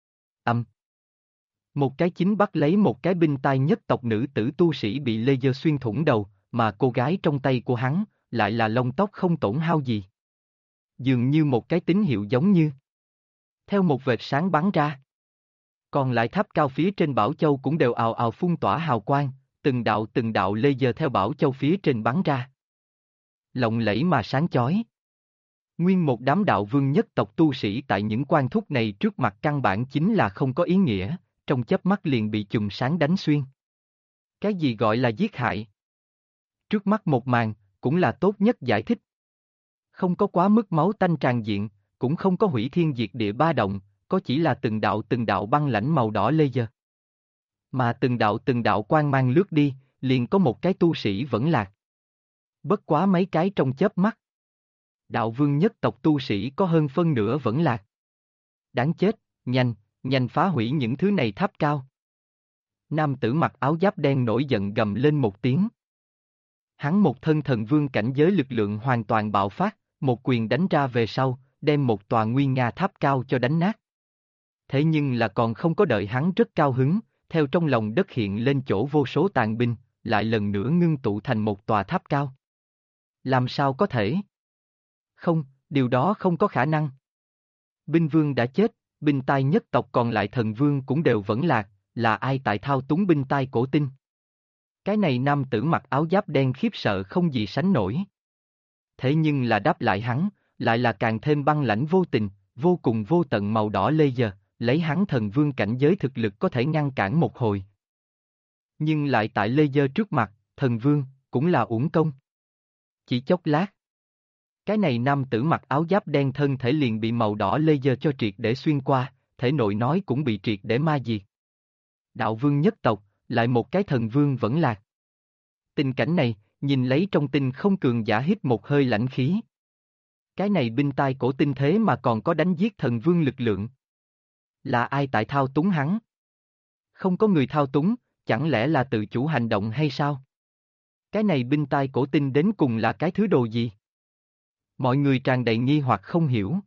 Một cái chính bắt lấy một cái binh tai nhất tộc nữ tử tu sĩ bị laser xuyên thủng đầu, mà cô gái trong tay của hắn, lại là lông tóc không tổn hao gì. Dường như một cái tín hiệu giống như. Theo một vệt sáng bắn ra. Còn lại tháp cao phía trên Bảo Châu cũng đều ào ào phun tỏa hào quang, từng đạo laser theo Bảo Châu phía trên bắn ra. Lộng lẫy mà sáng chói. Nguyên một đám đạo vương nhất tộc tu sĩ tại những quan thúc này trước mặt căn bản chính là không có ý nghĩa, trong chớp mắt liền bị chùm sáng đánh xuyên. Cái gì gọi là giết hại? Trước mắt một màn, cũng là tốt nhất giải thích. Không có quá mức máu tanh tràn diện, cũng không có hủy thiên diệt địa ba động, có chỉ là từng đạo băng lãnh màu đỏ laser. Mà từng đạo quang mang lướt đi, liền có một cái tu sĩ vẫn lạc. Bất quá mấy cái trong chớp mắt. Đạo vương nhất tộc tu sĩ có hơn phân nửa vẫn lạc. Đáng chết, nhanh phá hủy những thứ này tháp cao. Nam tử mặc áo giáp đen nổi giận gầm lên một tiếng. Hắn một thân thần vương cảnh giới lực lượng hoàn toàn bạo phát, một quyền đánh ra về sau, đem một tòa nguy nga tháp cao cho đánh nát. Thế nhưng là còn không có đợi hắn rất cao hứng, theo trong lòng đất hiện lên chỗ vô số tàn binh, lại lần nữa ngưng tụ thành một tòa tháp cao. Làm sao có thể? Không, điều đó không có khả năng. Binh vương đã chết, binh tai nhất tộc còn lại thần vương cũng đều vẫn lạc, là ai tại thao túng binh tai cổ tinh? Cái này nam tử mặc áo giáp đen khiếp sợ không gì sánh nổi. Thế nhưng là đáp lại hắn, lại là càng thêm băng lãnh vô tình, vô cùng vô tận màu đỏ laser, lấy hắn thần vương cảnh giới thực lực có thể ngăn cản một hồi. Nhưng lại tại laser trước mặt, thần vương, cũng là uổng công. Chỉ chốc lát. Cái này nam tử mặc áo giáp đen thân thể liền bị màu đỏ laser cho triệt để xuyên qua, thể nội nói cũng bị triệt để ma diệt. Đạo vương nhất tộc, lại một cái thần vương vẫn lạc. Tình cảnh này, nhìn lấy trong tinh không cường giả hít một hơi lãnh khí. Cái này binh tai cổ tinh thế mà còn có đánh giết thần vương lực lượng. Là ai tại thao túng hắn? Không có người thao túng, chẳng lẽ là tự chủ hành động hay sao? Cái này binh tai cổ tinh đến cùng là cái thứ đồ gì? Mọi người tràn đầy nghi hoặc không hiểu.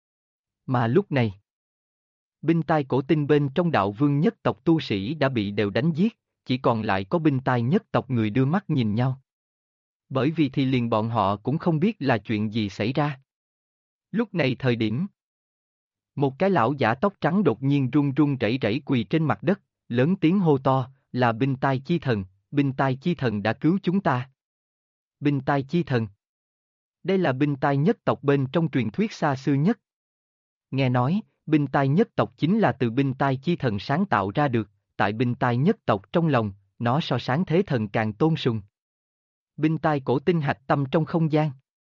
Mà lúc này, binh tai cổ tinh bên trong đạo vương nhất tộc tu sĩ đã bị đều đánh giết, chỉ còn lại có binh tai nhất tộc người đưa mắt nhìn nhau. Bởi vì thì liền bọn họ cũng không biết là chuyện gì xảy ra. Lúc này thời điểm, một cái lão giả tóc trắng đột nhiên run run rẩy rẩy quỳ trên mặt đất, lớn tiếng hô to, là binh tai chi thần, binh tai chi thần đã cứu chúng ta. Binh tai chi thần. Đây là binh tai nhất tộc bên trong truyền thuyết xa xưa nhất. Nghe nói, binh tai nhất tộc chính là từ binh tai chi thần sáng tạo ra được, tại binh tai nhất tộc trong lòng, nó so sáng thế thần càng tôn sùng. Binh tai cổ tinh hạch tâm trong không gian.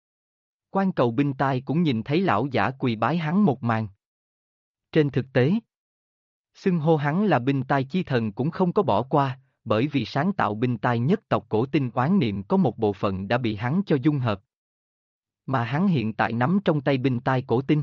Quan cầu binh tai cũng nhìn thấy lão giả quỳ bái hắn một màn. Trên thực tế, xưng hô hắn là binh tai chi thần cũng không có bỏ qua, bởi vì sáng tạo binh tai nhất tộc cổ tinh oán niệm có một bộ phận đã bị hắn cho dung hợp. Mà hắn hiện tại nắm trong tay binh tai cổ tinh.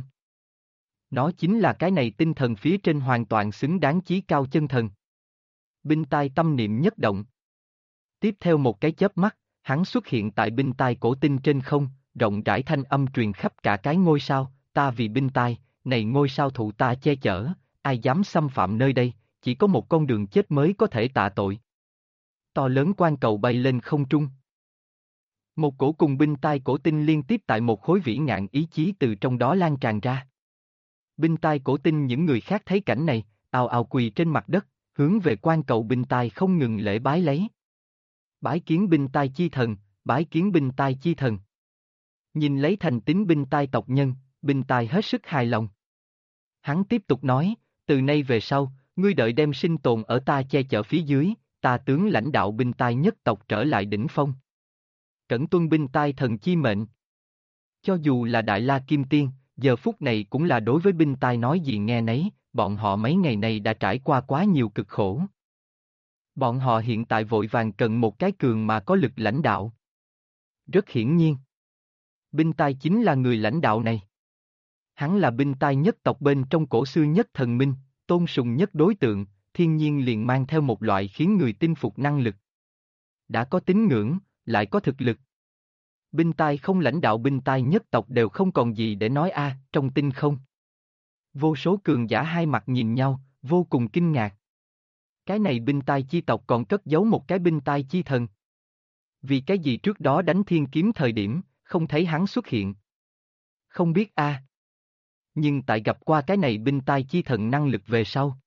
Nó chính là cái này tinh thần phía trên hoàn toàn xứng đáng chí cao chân thần. Binh tai tâm niệm nhất động. Tiếp theo một cái chớp mắt, hắn xuất hiện tại binh tai cổ tinh trên không, rộng rãi thanh âm truyền khắp cả cái ngôi sao, ta vì binh tai, này ngôi sao thụ ta che chở, ai dám xâm phạm nơi đây, chỉ có một con đường chết mới có thể tạ tội. To lớn quan cầu bay lên không trung. Một cổ cùng binh tai cổ tinh liên tiếp tại một khối vĩ ngạn ý chí từ trong đó lan tràn ra. Binh tai cổ tinh những người khác thấy cảnh này, ào ào quỳ trên mặt đất, hướng về quan cầu binh tai không ngừng lễ bái lấy. Bái kiến binh tai chi thần, bái kiến binh tai chi thần. Nhìn lấy thành tín binh tai tộc nhân, binh tai hết sức hài lòng. Hắn tiếp tục nói, từ nay về sau, ngươi đợi đem sinh tồn ở ta che chở phía dưới, ta tướng lãnh đạo binh tai nhất tộc trở lại đỉnh phong. Cẩn tuân binh tai thần chi mệnh. Cho dù là Đại La Kim Tiên, giờ phút này cũng là đối với binh tai nói gì nghe nấy, bọn họ mấy ngày này đã trải qua quá nhiều cực khổ. Bọn họ hiện tại vội vàng cần một cái cường mà có lực lãnh đạo. Rất hiển nhiên. Binh tai chính là người lãnh đạo này. Hắn là binh tai nhất tộc bên trong cổ xưa nhất thần minh, tôn sùng nhất đối tượng, thiên nhiên liền mang theo một loại khiến người tin phục năng lực. Đã có tín ngưỡng, lại có thực lực. Binh tai không lãnh đạo binh tai nhất tộc đều không còn gì để nói trong tinh không. Vô số cường giả hai mặt nhìn nhau, vô cùng kinh ngạc. Cái này binh tai chi tộc còn cất giấu một cái binh tai chi thần. Vì cái gì trước đó đánh thiên kiếm thời điểm, không thấy hắn xuất hiện. Không biết Nhưng tại gặp qua cái này binh tai chi thần năng lực về sau.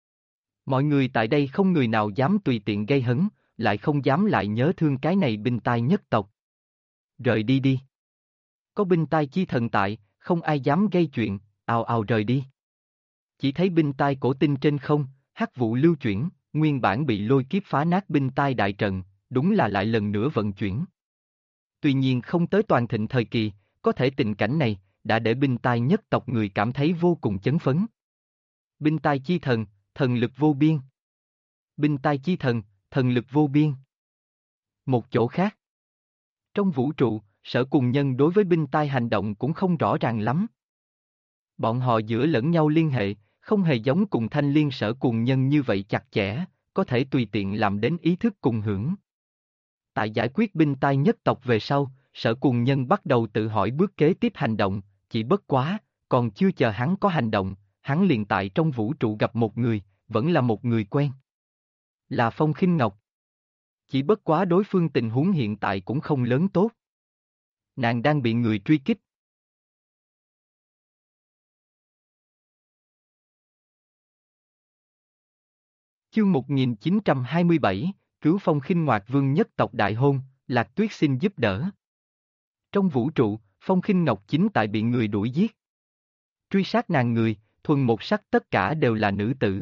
Mọi người tại đây không người nào dám tùy tiện gây hấn, lại không dám lại nhớ thương cái này binh tai nhất tộc. Rời đi đi. Có binh tai chi thần tại, không ai dám gây chuyện, ào ào rời đi. Chỉ thấy binh tai cổ tinh trên không, hắc vụ lưu chuyển, nguyên bản bị lôi kiếp phá nát binh tai đại trận, đúng là lại lần nữa vận chuyển. Tuy nhiên không tới toàn thịnh thời kỳ, có thể tình cảnh này, đã để binh tai nhất tộc người cảm thấy vô cùng chấn phấn. Binh tai chi thần, thần lực vô biên. Binh tai chi thần, thần lực vô biên. Một chỗ khác. Trong vũ trụ, Sở Cùng Nhân đối với binh tai hành động cũng không rõ ràng lắm. Bọn họ giữa lẫn nhau liên hệ, không hề giống cùng Thanh Liên Sở Cùng Nhân như vậy chặt chẽ, có thể tùy tiện làm đến ý thức cùng hưởng. Tại giải quyết binh tai nhất tộc về sau, Sở Cùng Nhân bắt đầu tự hỏi bước kế tiếp hành động, chỉ bất quá, còn chưa chờ hắn có hành động, hắn liền tại trong vũ trụ gặp một người, vẫn là một người quen. Là Phong Khinh Ngọc. Chỉ bất quá đối phương tình huống hiện tại cũng không lớn tốt. Nàng đang bị người truy kích. Chương 1927, cứu Phong Khinh Ngoạc Vương nhất tộc đại hôn, Lạc Tuyết xin giúp đỡ. Trong vũ trụ, Phong Khinh Ngọc chính tại bị người đuổi giết. Truy sát nàng người, thuần một sắc tất cả đều là nữ tử.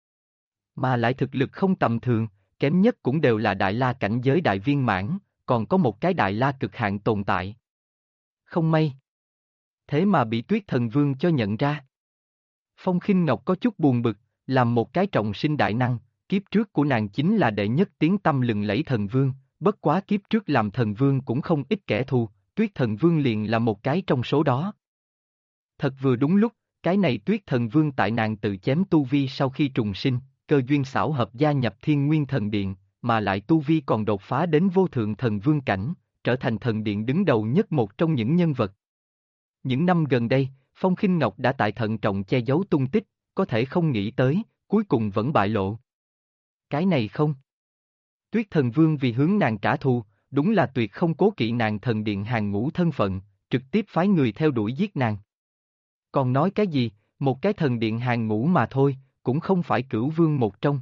Mà lại thực lực không tầm thường, kém nhất cũng đều là đại la cảnh giới đại viên mãn, còn có một cái đại la cực hạn tồn tại. Không may. Thế mà bị Tuyết Thần Vương cho nhận ra. Phong Khinh Ngọc có chút buồn bực, làm một cái trọng sinh đại năng, kiếp trước của nàng chính là đệ nhất tiếng tăm lừng lẫy thần vương, bất quá kiếp trước làm thần vương cũng không ít kẻ thù, Tuyết Thần Vương liền là một cái trong số đó. Thật vừa đúng lúc, cái này Tuyết Thần Vương tại nàng tự chém tu vi sau khi trùng sinh, cơ duyên xảo hợp gia nhập Thiên Nguyên Thần Điện, mà lại tu vi còn đột phá đến vô thượng thần vương cảnh, trở thành thần điện đứng đầu nhất một trong những nhân vật. Những năm gần đây, Phong Khinh Ngọc đã tại thận trọng che giấu tung tích, có thể không nghĩ tới, cuối cùng vẫn bại lộ. Cái này không. Tuyết Thần Vương vì hướng nàng trả thù, đúng là tuyệt không cố kỵ nàng thần điện hàng ngũ thân phận, trực tiếp phái người theo đuổi giết nàng. Còn nói cái gì, một cái thần điện hàng ngũ mà thôi, cũng không phải cửu vương một trong.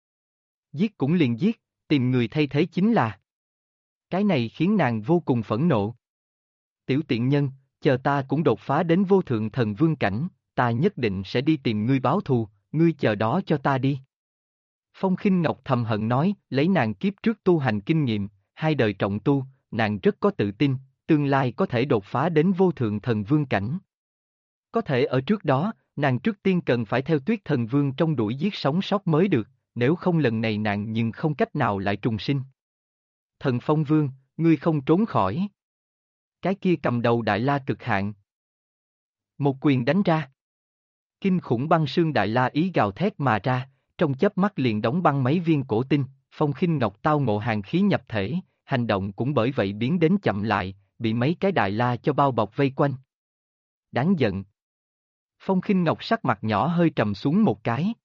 Giết cũng liền giết, tìm người thay thế chính là. Cái này khiến nàng vô cùng phẫn nộ. Tiểu tiện nhân, chờ ta cũng đột phá đến vô thượng thần vương cảnh, ta nhất định sẽ đi tìm ngươi báo thù, ngươi chờ đó cho ta đi. Phong Khinh Ngọc thầm hận nói, lấy nàng kiếp trước tu hành kinh nghiệm, 2 đời trọng tu, nàng rất có tự tin, tương lai có thể đột phá đến vô thượng thần vương cảnh. Có thể ở trước đó, nàng trước tiên cần phải theo Tuyết Thần Vương trong đuổi giết sống sót mới được, nếu không lần này nàng nhưng không cách nào lại trùng sinh. Thần Phong Vương, ngươi không trốn khỏi. Cái kia cầm đầu đại la cực hạn. Một quyền đánh ra. Kinh khủng băng sương đại la ý gào thét mà ra, trong chớp mắt liền đóng băng mấy viên cổ tinh, Phong Khinh Ngọc tao ngộ hàn khí nhập thể, hành động cũng bởi vậy biến đến chậm lại, bị mấy cái đại la cho bao bọc vây quanh. Đáng giận. Phong Khinh Ngọc sắc mặt nhỏ hơi trầm xuống một cái.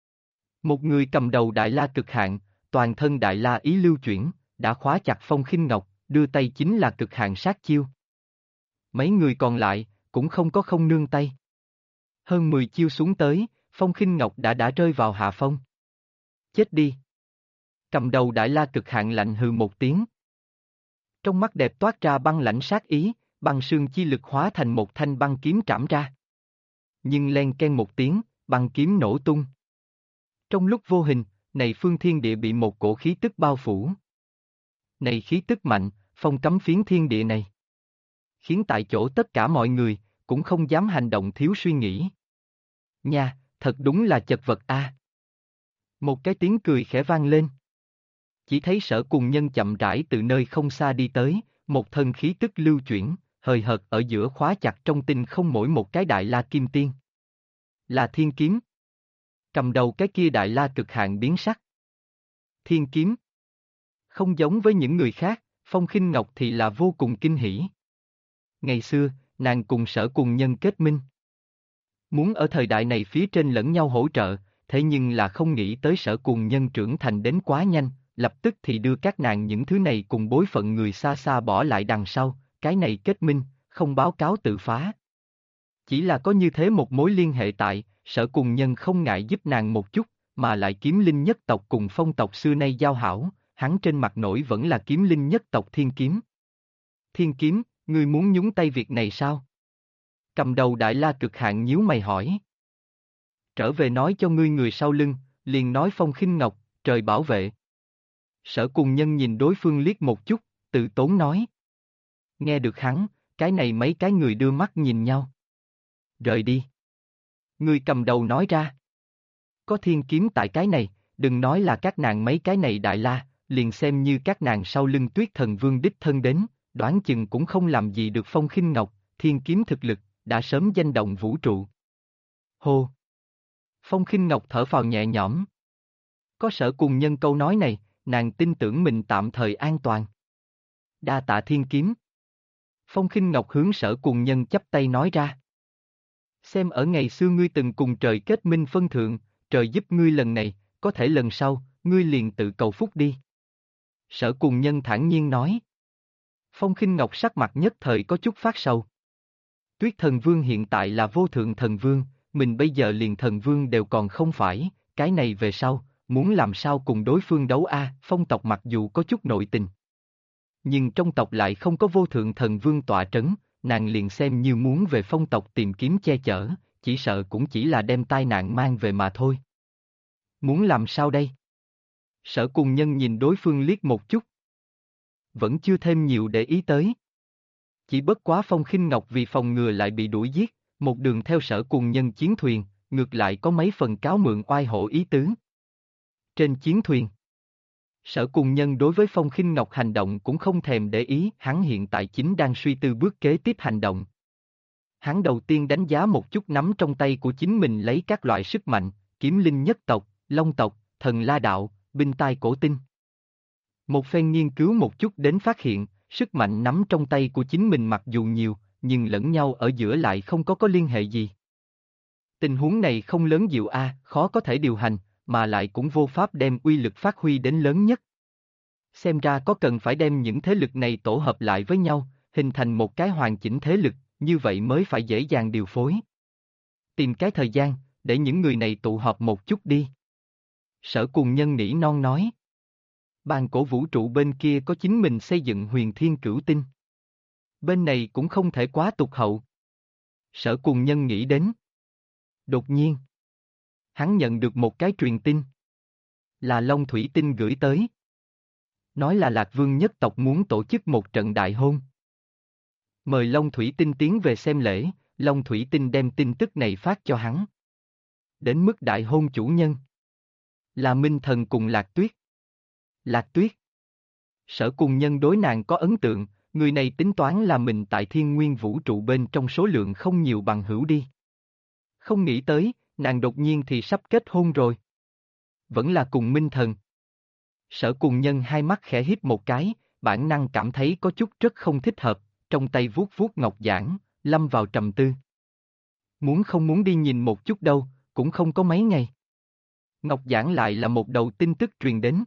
Một người cầm đầu đại la cực hạn, toàn thân đại la ý lưu chuyển, đã khóa chặt Phong Khinh Ngọc, đưa tay chính là cực hạn sát chiêu. Mấy người còn lại, cũng không nương tay. Hơn 10 chiêu xuống tới, Phong Khinh Ngọc đã rơi vào hạ phong. Chết đi. Cầm đầu đại la cực hạn lạnh hừ một tiếng. Trong mắt đẹp toát ra băng lãnh sát ý, băng sương chi lực hóa thành một thanh băng kiếm trảm ra. Nhưng len ken một tiếng, băng kiếm nổ tung. Trong lúc vô hình, này phương thiên địa bị một cổ khí tức bao phủ. Này khí tức mạnh, phong cấm phiến thiên địa này. Khiến tại chỗ tất cả mọi người, cũng không dám hành động thiếu suy nghĩ. Nha, thật đúng là chật vật a. Một cái tiếng cười khẽ vang lên. Chỉ thấy Sở Cùng Nhân chậm rãi từ nơi không xa đi tới, một thân khí tức lưu chuyển, hời hợt ở giữa khóa chặt trong tinh không mỗi một cái đại la kim tiên. Là thiên kiếm. Cầm đầu cái kia đại la cực hạn biến sắc. Thiên kiếm. Không giống với những người khác, Phong Khinh Ngọc thì là vô cùng kinh hỉ. Ngày xưa, nàng cùng Sở Cùng Nhân kết minh. Muốn ở thời đại này phía trên lẫn nhau hỗ trợ, thế nhưng là không nghĩ tới Sở Cùng Nhân trưởng thành đến quá nhanh, lập tức thì đưa các nàng những thứ này cùng bối phận người xa xa bỏ lại đằng sau, cái này kết minh, không báo cáo tự phá. Chỉ là có như thế một mối liên hệ tại, Sở Cùng Nhân không ngại giúp nàng một chút, mà lại kiếm linh nhất tộc cùng phong tộc xưa nay giao hảo, hắn trên mặt nổi vẫn là kiếm linh nhất tộc Thiên Kiếm. Thiên Kiếm, ngươi muốn nhúng tay việc này sao? Cầm đầu đại la cực hạn nhíu mày hỏi. Trở về nói cho ngươi người sau lưng, liền nói Phong Khinh Ngọc, trời bảo vệ. Sở Cùng Nhân nhìn đối phương liếc một chút, tự tốn nói. Nghe được hắn, cái này mấy cái người đưa mắt nhìn nhau. Rời đi. Người cầm đầu nói ra. Có thiên kiếm tại cái này, đừng nói là các nàng mấy cái này đại la, liền xem như các nàng sau lưng Tuyết Thần Vương đích thân đến, đoán chừng cũng không làm gì được Phong Khinh Ngọc, thiên kiếm thực lực, đã sớm danh động vũ trụ. Hô! Phong Khinh Ngọc thở phào nhẹ nhõm. Có Sở Cùng Nhân câu nói này, nàng tin tưởng mình tạm thời an toàn. Đa tạ thiên kiếm. Phong Khinh Ngọc hướng Sở Cùng Nhân chắp tay nói ra. Xem ở ngày xưa ngươi từng cùng trời kết minh phân thượng, trời giúp ngươi lần này, có thể lần sau, ngươi liền tự cầu phúc đi. Sở Cùng Nhân thản nhiên nói. Phong Khinh Ngọc sắc mặt nhất thời có chút phát sầu. Tuyết Thần Vương hiện tại là vô thượng thần vương, mình bây giờ liền thần vương đều còn không phải, cái này về sau, muốn làm sao cùng đối phương đấu Phong tộc mặc dù có chút nội tình. Nhưng trong tộc lại không có vô thượng thần vương tọa trấn, nàng liền xem như muốn về phong tộc tìm kiếm che chở, chỉ sợ cũng chỉ là đem tai nạn mang về mà thôi. Muốn làm sao đây? Sở Cùng Nhân nhìn đối phương liếc một chút. Vẫn chưa thêm nhiều để ý tới. Chỉ bất quá Phong Khinh Ngọc vì phòng ngừa lại bị đuổi giết, một đường theo Sở Cùng Nhân chiến thuyền, ngược lại có mấy phần cáo mượn oai hổ ý tứ. Trên chiến thuyền, Sở Cùng Nhân đối với Phong Khinh Ngọc hành động cũng không thèm để ý, hắn hiện tại chính đang suy tư bước kế tiếp hành động. Hắn đầu tiên đánh giá một chút nắm trong tay của chính mình lấy các loại sức mạnh, kiếm linh nhất tộc, long tộc, thần la đạo, binh tai cổ tinh. Một phen nghiên cứu một chút đến phát hiện, sức mạnh nắm trong tay của chính mình mặc dù nhiều, nhưng lẫn nhau ở giữa lại không có liên hệ gì. Tình huống này không lớn diệu khó có thể điều hành, mà lại cũng vô pháp đem uy lực phát huy đến lớn nhất. Xem ra có cần phải đem những thế lực này tổ hợp lại với nhau, hình thành một cái hoàn chỉnh thế lực, như vậy mới phải dễ dàng điều phối. Tìm cái thời gian, để những người này tụ họp một chút đi. Sở Cùng Nhân nỉ non nói. Bàn cổ vũ trụ bên kia có chính mình xây dựng huyền thiên cửu tinh. Bên này cũng không thể quá tụt hậu. Sở Cùng Nhân nghĩ đến. Đột nhiên, hắn nhận được một cái truyền tin. Là Long Thủy Tinh gửi tới. Nói là Lạc Vương nhất tộc muốn tổ chức một trận đại hôn. Mời Long Thủy Tinh tiến về xem lễ, Long Thủy Tinh đem tin tức này phát cho hắn. Đến mức đại hôn chủ nhân. Là Minh Thần cùng Lạc Tuyết. Lạc Tuyết. Sở Cùng Nhân đối nàng có ấn tượng, người này tính toán là mình tại thiên nguyên vũ trụ bên trong số lượng không nhiều bằng hữu đi. Không nghĩ tới, nàng đột nhiên thì sắp kết hôn rồi. Vẫn là cùng Minh Thần. Sở Cùng Nhân hai mắt khẽ híp một cái, bản năng cảm thấy có chút rất không thích hợp, trong tay vuốt vuốt ngọc giản, lâm vào trầm tư. Muốn không muốn đi nhìn một chút đâu, cũng không có mấy ngày. Ngọc giản lại là một đầu tin tức truyền đến.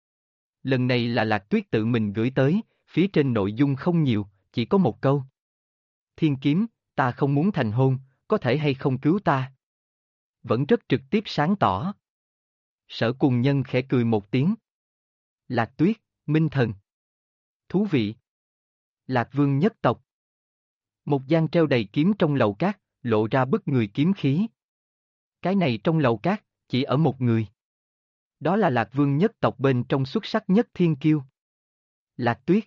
Lần này là Lạc Tuyết tự mình gửi tới, phía trên nội dung không nhiều, chỉ có một câu. Thiên kiếm, ta không muốn thành hôn, có thể hay không cứu ta? Vẫn rất trực tiếp sáng tỏ. Sở Cùng Nhân khẽ cười một tiếng. Lạc Tuyết, Minh Thần. Thú vị. Lạc Vương nhất tộc. Một gian treo đầy kiếm trong lầu cát, lộ ra bức người kiếm khí. Cái này trong lầu cát, chỉ ở một người. Đó là Lạc Vương nhất tộc bên trong xuất sắc nhất thiên kiêu. Lạc Tuyết.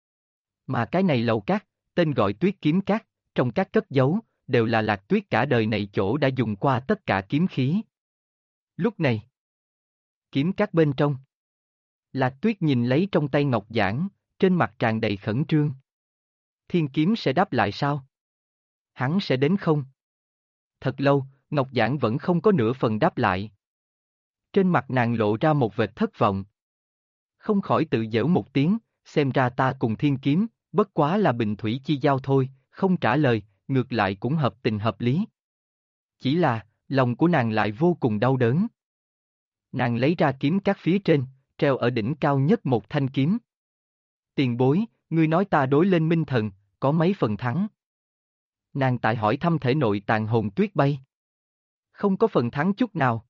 Mà cái này lầu cát, tên gọi Tuyết Kiếm Cát, trong các cất giấu, đều là Lạc Tuyết cả đời này chỗ đã dùng qua tất cả kiếm khí. Lúc này, kiếm cát bên trong. Lạc Tuyết nhìn lấy trong tay ngọc giản, trên mặt tràn đầy khẩn trương. Thiên kiếm sẽ đáp lại sao? Hắn sẽ đến không? Thật lâu, ngọc giản vẫn không có nửa phần đáp lại. Trên mặt nàng lộ ra một vệt thất vọng. Không khỏi tự giễu một tiếng, xem ra ta cùng thiên kiếm, bất quá là bình thủy chi giao thôi, không trả lời, ngược lại cũng hợp tình hợp lý. Chỉ là, lòng của nàng lại vô cùng đau đớn. Nàng lấy ra kiếm cát phía trên, treo ở đỉnh cao nhất một thanh kiếm. Tiền bối, ngươi nói ta đối lên Minh Thần, có mấy phần thắng? Nàng tại hỏi thăm thể nội tàn hồn tuyết bay. Không có phần thắng chút nào.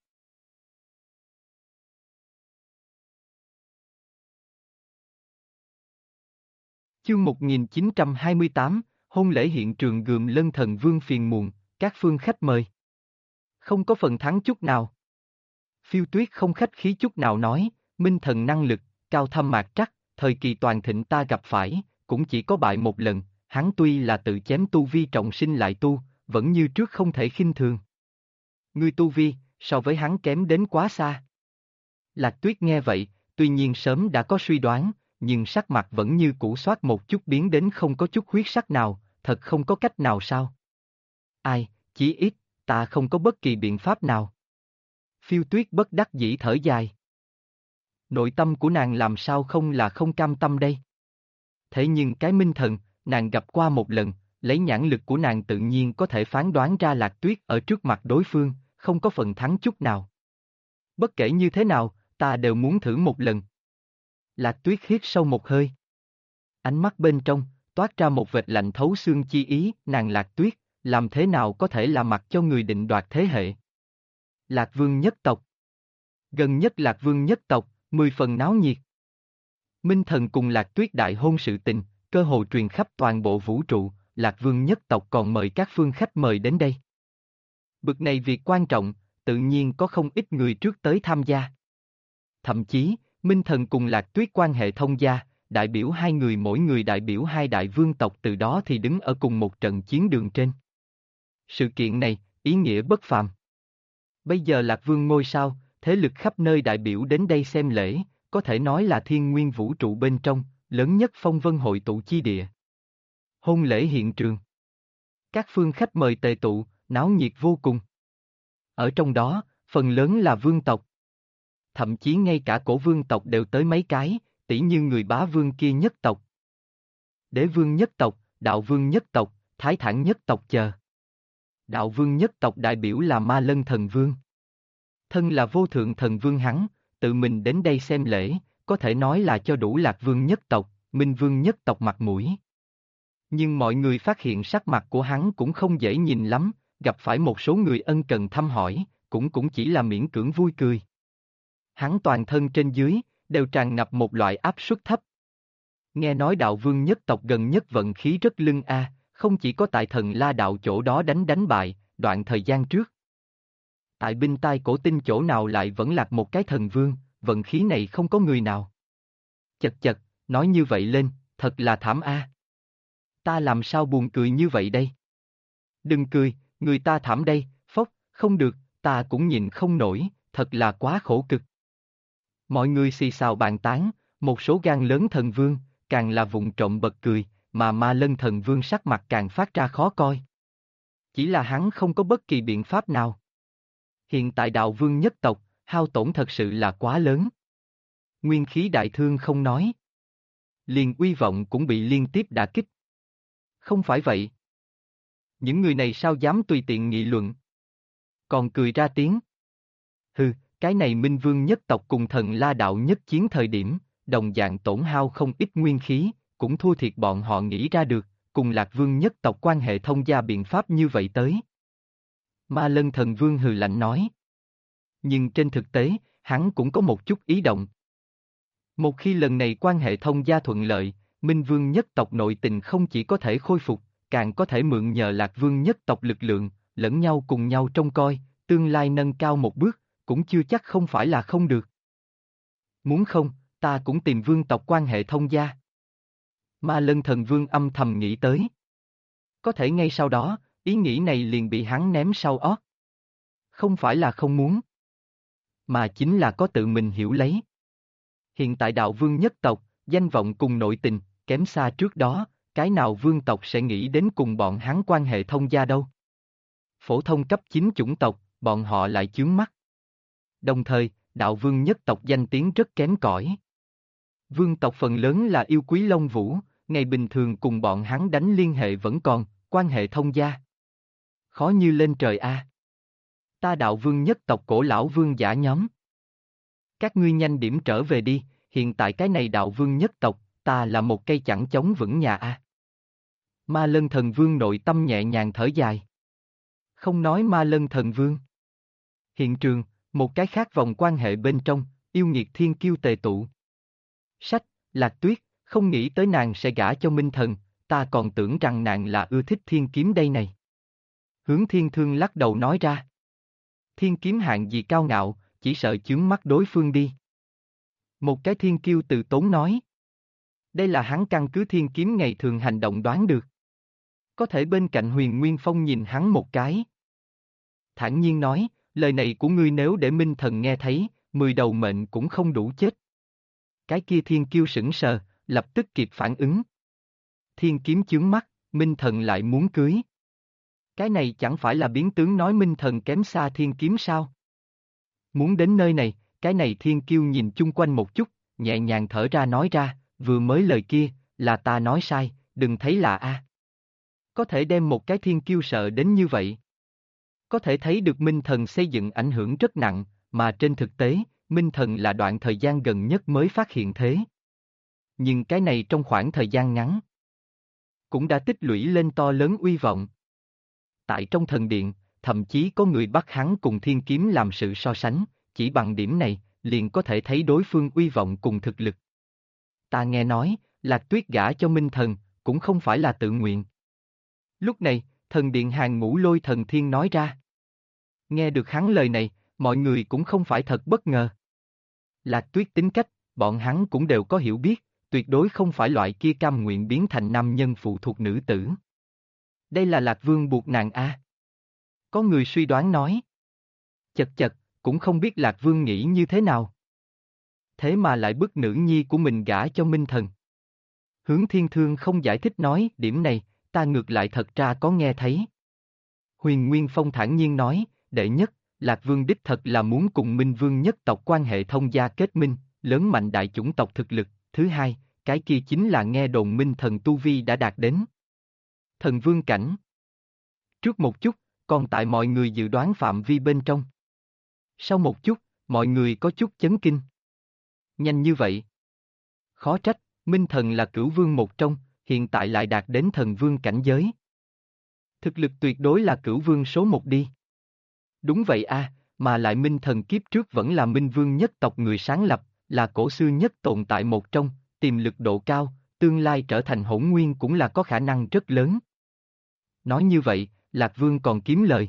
Chương 1928, hôn lễ hiện trường gườm Lân Thần Vương phiền muộn, các phương khách mời. Không có phần thắng chút nào. Phiêu Tuyết không khách khí chút nào nói, Minh Thần năng lực, cao thâm mạc trắc, thời kỳ toàn thịnh ta gặp phải, cũng chỉ có bại một lần, Hắn tuy là tự chém tu vi trọng sinh lại tu, vẫn như trước không thể khinh thường. Ngươi tu vi, so với hắn kém đến quá xa. Lạc Tuyết nghe vậy, tuy nhiên sớm đã có suy đoán, nhưng sắc mặt vẫn như cũ xoát một chút biến đến không có chút huyết sắc nào, thật không có cách nào sao? Ai, chí ít, ta không có bất kỳ biện pháp nào. Phiêu Tuyết bất đắc dĩ thở dài. Nội tâm của nàng làm sao không là không cam tâm đây? Thế nhưng cái minh thần, nàng gặp qua một lần, lấy nhãn lực của nàng tự nhiên có thể phán đoán ra Lạc Tuyết ở trước mặt đối phương, không có phần thắng chút nào. Bất kể như thế nào, ta đều muốn thử một lần. Lạc Tuyết hít sâu một hơi. Ánh mắt bên trong, toát ra một vệt lạnh thấu xương chi ý, nàng Lạc Tuyết, làm thế nào có thể là mặc cho người định đoạt thế hệ. Lạc Vương nhất tộc. Gần nhất Lạc Vương nhất tộc, 10 phần náo nhiệt. Minh thần cùng Lạc Tuyết đại hôn sự tình, cơ hồ truyền khắp toàn bộ vũ trụ, Lạc Vương nhất tộc còn mời các phương khách mời đến đây. Bực này việc quan trọng, tự nhiên có không ít người trước tới tham gia. Thậm chí, Minh thần cùng Lạc Tuyết quan hệ thông gia, đại biểu hai người mỗi người đại biểu hai đại vương tộc từ đó thì đứng ở cùng một trận chiến đường trên. Sự kiện này, ý nghĩa bất phàm. Bây giờ Lạc Vương ngôi sao, thế lực khắp nơi đại biểu đến đây xem lễ, có thể nói là thiên nguyên vũ trụ bên trong, lớn nhất phong vân hội tụ chi địa. Hôn lễ hiện trường. Các phương khách mời tề tụ, náo nhiệt vô cùng. Ở trong đó, phần lớn là vương tộc. Thậm chí ngay cả cổ vương tộc đều tới mấy cái, tỉ như người bá vương kia nhất tộc. Đế vương nhất tộc, đạo vương nhất tộc, thái thản nhất tộc chờ. Đạo vương nhất tộc đại biểu là Ma Lân thần vương. Thân là vô thượng thần vương hắn, tự mình đến đây xem lễ, có thể nói là cho đủ Lạc Vương nhất tộc, Minh Vương nhất tộc mặt mũi. Nhưng mọi người phát hiện sắc mặt của hắn cũng không dễ nhìn lắm, gặp phải một số người ân cần thăm hỏi, cũng chỉ là miễn cưỡng vui cười. Hắn toàn thân trên dưới, đều tràn ngập một loại áp suất thấp. Nghe nói đạo vương nhất tộc gần nhất vận khí rất lưng a, không chỉ có tại thần La đạo chỗ đó đánh bại, đoạn thời gian trước. Tại binh tai cổ tinh chỗ nào lại vẫn lạc một cái thần vương, vận khí này không có người nào. Chật chật, nói như vậy lên, thật là thảm a. Ta làm sao buồn cười như vậy đây? Đừng cười, người ta thảm đây, phốc, không được, ta cũng nhìn không nổi, thật là quá khổ cực. Mọi người xì xào bàn tán, một số gan lớn thần vương, càng là vụng trộm bật cười, mà Ma Lân thần vương sắc mặt càng phát ra khó coi. Chỉ là hắn không có bất kỳ biện pháp nào. Hiện tại đạo vương nhất tộc, hao tổn thật sự là quá lớn. Nguyên khí đại thương không nói. Liền uy vọng cũng bị liên tiếp đả kích. Không phải vậy. Những người này sao dám tùy tiện nghị luận? Còn cười ra tiếng. Hừ, cái này Minh Vương nhất tộc cùng thần La đạo nhất chiến thời điểm, đồng dạng tổn hao không ít nguyên khí, cũng thua thiệt bọn họ nghĩ ra được, cùng Lạc Vương nhất tộc quan hệ thông gia biện pháp như vậy tới. Ma Lân thần vương hừ lạnh nói. Nhưng trên thực tế, hắn cũng có một chút ý động. Một khi lần này quan hệ thông gia thuận lợi, Minh Vương nhất tộc nội tình không chỉ có thể khôi phục, càng có thể mượn nhờ Lạc Vương nhất tộc lực lượng, lẫn nhau cùng nhau trông coi, tương lai nâng cao một bước, cũng chưa chắc không phải là không được. Muốn không, ta cũng tìm vương tộc quan hệ thông gia. Ma Lân thần vương âm thầm nghĩ tới. Có thể ngay sau đó, ý nghĩ này liền bị hắn ném sau ót. Không phải là không muốn, mà chính là có tự mình hiểu lấy. Hiện tại đạo vương nhất tộc, danh vọng cùng nội tình, kém xa trước đó, cái nào vương tộc sẽ nghĩ đến cùng bọn hắn quan hệ thông gia đâu. Phổ thông cấp 9 chủng tộc, bọn họ lại chướng mắt. Đồng thời, đạo vương nhất tộc danh tiếng rất kém cỏi. Vương tộc phần lớn là yêu quý Long Vũ, ngày bình thường cùng bọn hắn đánh liên hệ vẫn còn, quan hệ thông gia. Khó như lên trời a. Ta đạo vương nhất tộc cổ lão vương giả nhóm. Các ngươi nhanh điểm trở về đi, hiện tại cái này đạo vương nhất tộc, ta là một cây chẳng chống vững nhà a. Ma Lân thần vương nội tâm nhẹ nhàng thở dài. Không nói Ma Lân thần vương. Hiện trường, một cái khác vòng quan hệ bên trong, yêu nghiệt thiên kiêu tề tụ. Sách, Lạc Tuyết, không nghĩ tới nàng sẽ gả cho Minh Thần, ta còn tưởng rằng nàng là ưa thích thiên kiếm đây này. Hướng Thiên Thương lắc đầu nói ra. Thiên kiếm hạng gì cao ngạo, chỉ sợ chướng mắt đối phương đi. Một cái thiên kiêu từ tốn nói. Đây là hắn căn cứ thiên kiếm ngày thường hành động đoán được. Có thể bên cạnh Huyền Nguyên Phong nhìn hắn một cái. Thản nhiên nói, lời này của ngươi nếu để Minh Thần nghe thấy, 10 đầu mệnh cũng không đủ chết. Cái kia Thiên Kiêu sững sờ, lập tức kịp phản ứng. Thiên kiếm chướng mắt, Minh Thần lại muốn cưới. Cái này chẳng phải là biến tướng nói Minh Thần kém xa Thiên kiếm sao? Muốn đến nơi này, cái này Thiên Kiêu nhìn chung quanh một chút, nhẹ nhàng thở ra nói ra, vừa mới lời kia, là ta nói sai, đừng thấy lạ a. Có thể đem một cái Thiên Kiêu sợ đến như vậy. Có thể thấy được Minh Thần xây dựng ảnh hưởng rất nặng, mà trên thực tế, Minh Thần là đoạn thời gian gần nhất mới phát hiện thế. Nhưng cái này trong khoảng thời gian ngắn, cũng đã tích lũy lên to lớn uy vọng. Tại trong thần điện, thậm chí có người bắt hắn cùng Thiên Kiếm làm sự so sánh, chỉ bằng điểm này, liền có thể thấy đối phương uy vọng cùng thực lực. Ta nghe nói, Lạc Tuyết gả cho Minh Thần, cũng không phải là tự nguyện. Lúc này, thần điện Hàng Ngũ Lôi Thần Thiên nói ra. Nghe được hắn lời này, mọi người cũng không phải thật bất ngờ. Lạc Tuyết tính cách, bọn hắn cũng đều có hiểu biết, tuyệt đối không phải loại kia cam nguyện biến thành nam nhân phụ thuộc nữ tử. Đây là Lạc Vương buộc nàng a. Có người suy đoán nói. Chật chật, cũng không biết Lạc Vương nghĩ như thế nào. Thế mà lại bức nữ nhi của mình gả cho Minh Thần. Hướng Thiên Thương không giải thích nói, điểm này, ta ngược lại thật ra có nghe thấy. Huyền Nguyên Phong thản nhiên nói, đệ nhất, Lạc Vương đích thật là muốn cùng Minh Vương nhất tộc quan hệ thông gia kết minh, lớn mạnh đại chủng tộc thực lực. Thứ hai, cái kia chính là nghe đồn Minh Thần tu vi đã đạt đến thần vương cảnh. Trước một chút, còn tại mọi người dự đoán phạm vi bên trong. Sau một chút, mọi người có chút chấn kinh. Nhanh như vậy. Khó trách, Minh Thần là cửu vương một trong, hiện tại lại đạt đến thần vương cảnh giới. Thực lực tuyệt đối là cửu vương số một đi. Đúng vậy a, mà lại Minh Thần kiếp trước vẫn là Minh Vương nhất tộc người sáng lập, là cổ xưa nhất tồn tại một trong, tiềm lực độ cao, tương lai trở thành hỗn nguyên cũng là có khả năng rất lớn. Nói như vậy, Lạc Vương còn kiếm lời.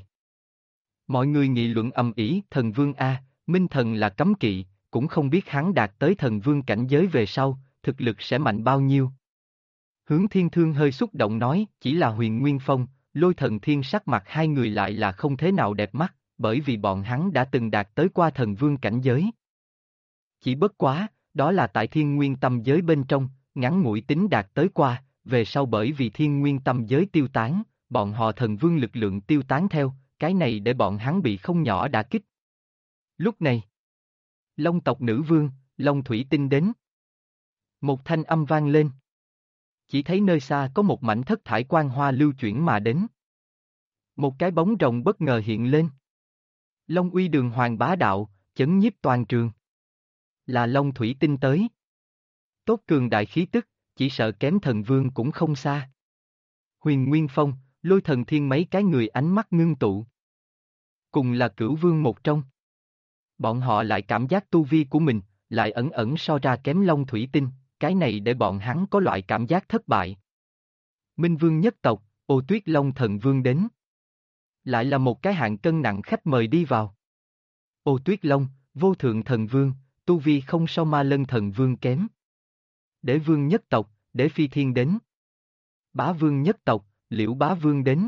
Mọi người nghị luận ầm ĩ, thần vương a, Minh Thần là cấm kỵ, cũng không biết hắn đạt tới thần vương cảnh giới về sau, thực lực sẽ mạnh bao nhiêu. Hướng Thiên Thương hơi xúc động nói, chỉ là Huyền Nguyên Phong, Lôi Thần Thiên sắc mặt hai người lại là không thế nào đẹp mắt, bởi vì bọn hắn đã từng đạt tới qua thần vương cảnh giới. Chỉ bất quá, đó là tại Thiên Nguyên Tâm giới bên trong, ngắn ngủi tính đạt tới qua, về sau bởi vì Thiên Nguyên Tâm giới tiêu tán, bọn họ thần vương lực lượng tiêu tán theo, cái này để bọn hắn bị không nhỏ đả kích. Lúc này, Long tộc nữ vương, Long Thủy Tinh đến. Một thanh âm vang lên. Chỉ thấy nơi xa có một mảnh thất thải quang hoa lưu chuyển mà đến. Một cái bóng rồng bất ngờ hiện lên. Long uy đường hoàng bá đạo, chấn nhiếp toàn trường. Là Long Thủy Tinh tới. Tốt cường đại khí tức, chỉ sợ kém thần vương cũng không xa. Huyền Nguyên Phong, Lôi Thần Thiên mấy cái người ánh mắt ngưng tụ. Cùng là cửu vương một trong. Bọn họ lại cảm giác tu vi của mình, lại ẩn ẩn so ra kém Long Thủy Tinh, cái này để bọn hắn có loại cảm giác thất bại. Minh Vương nhất tộc, Ô Tuyết Long Thần Vương đến. Lại là một cái hạng cân nặng khách mời đi vào. Ô Tuyết Long, Vô Thượng Thần Vương, tu vi không so Ma Lân Thần Vương kém. Đế Vương nhất tộc, Đế Phi Thiên đến. Bá Vương nhất tộc, Liễu Bá Vương đến.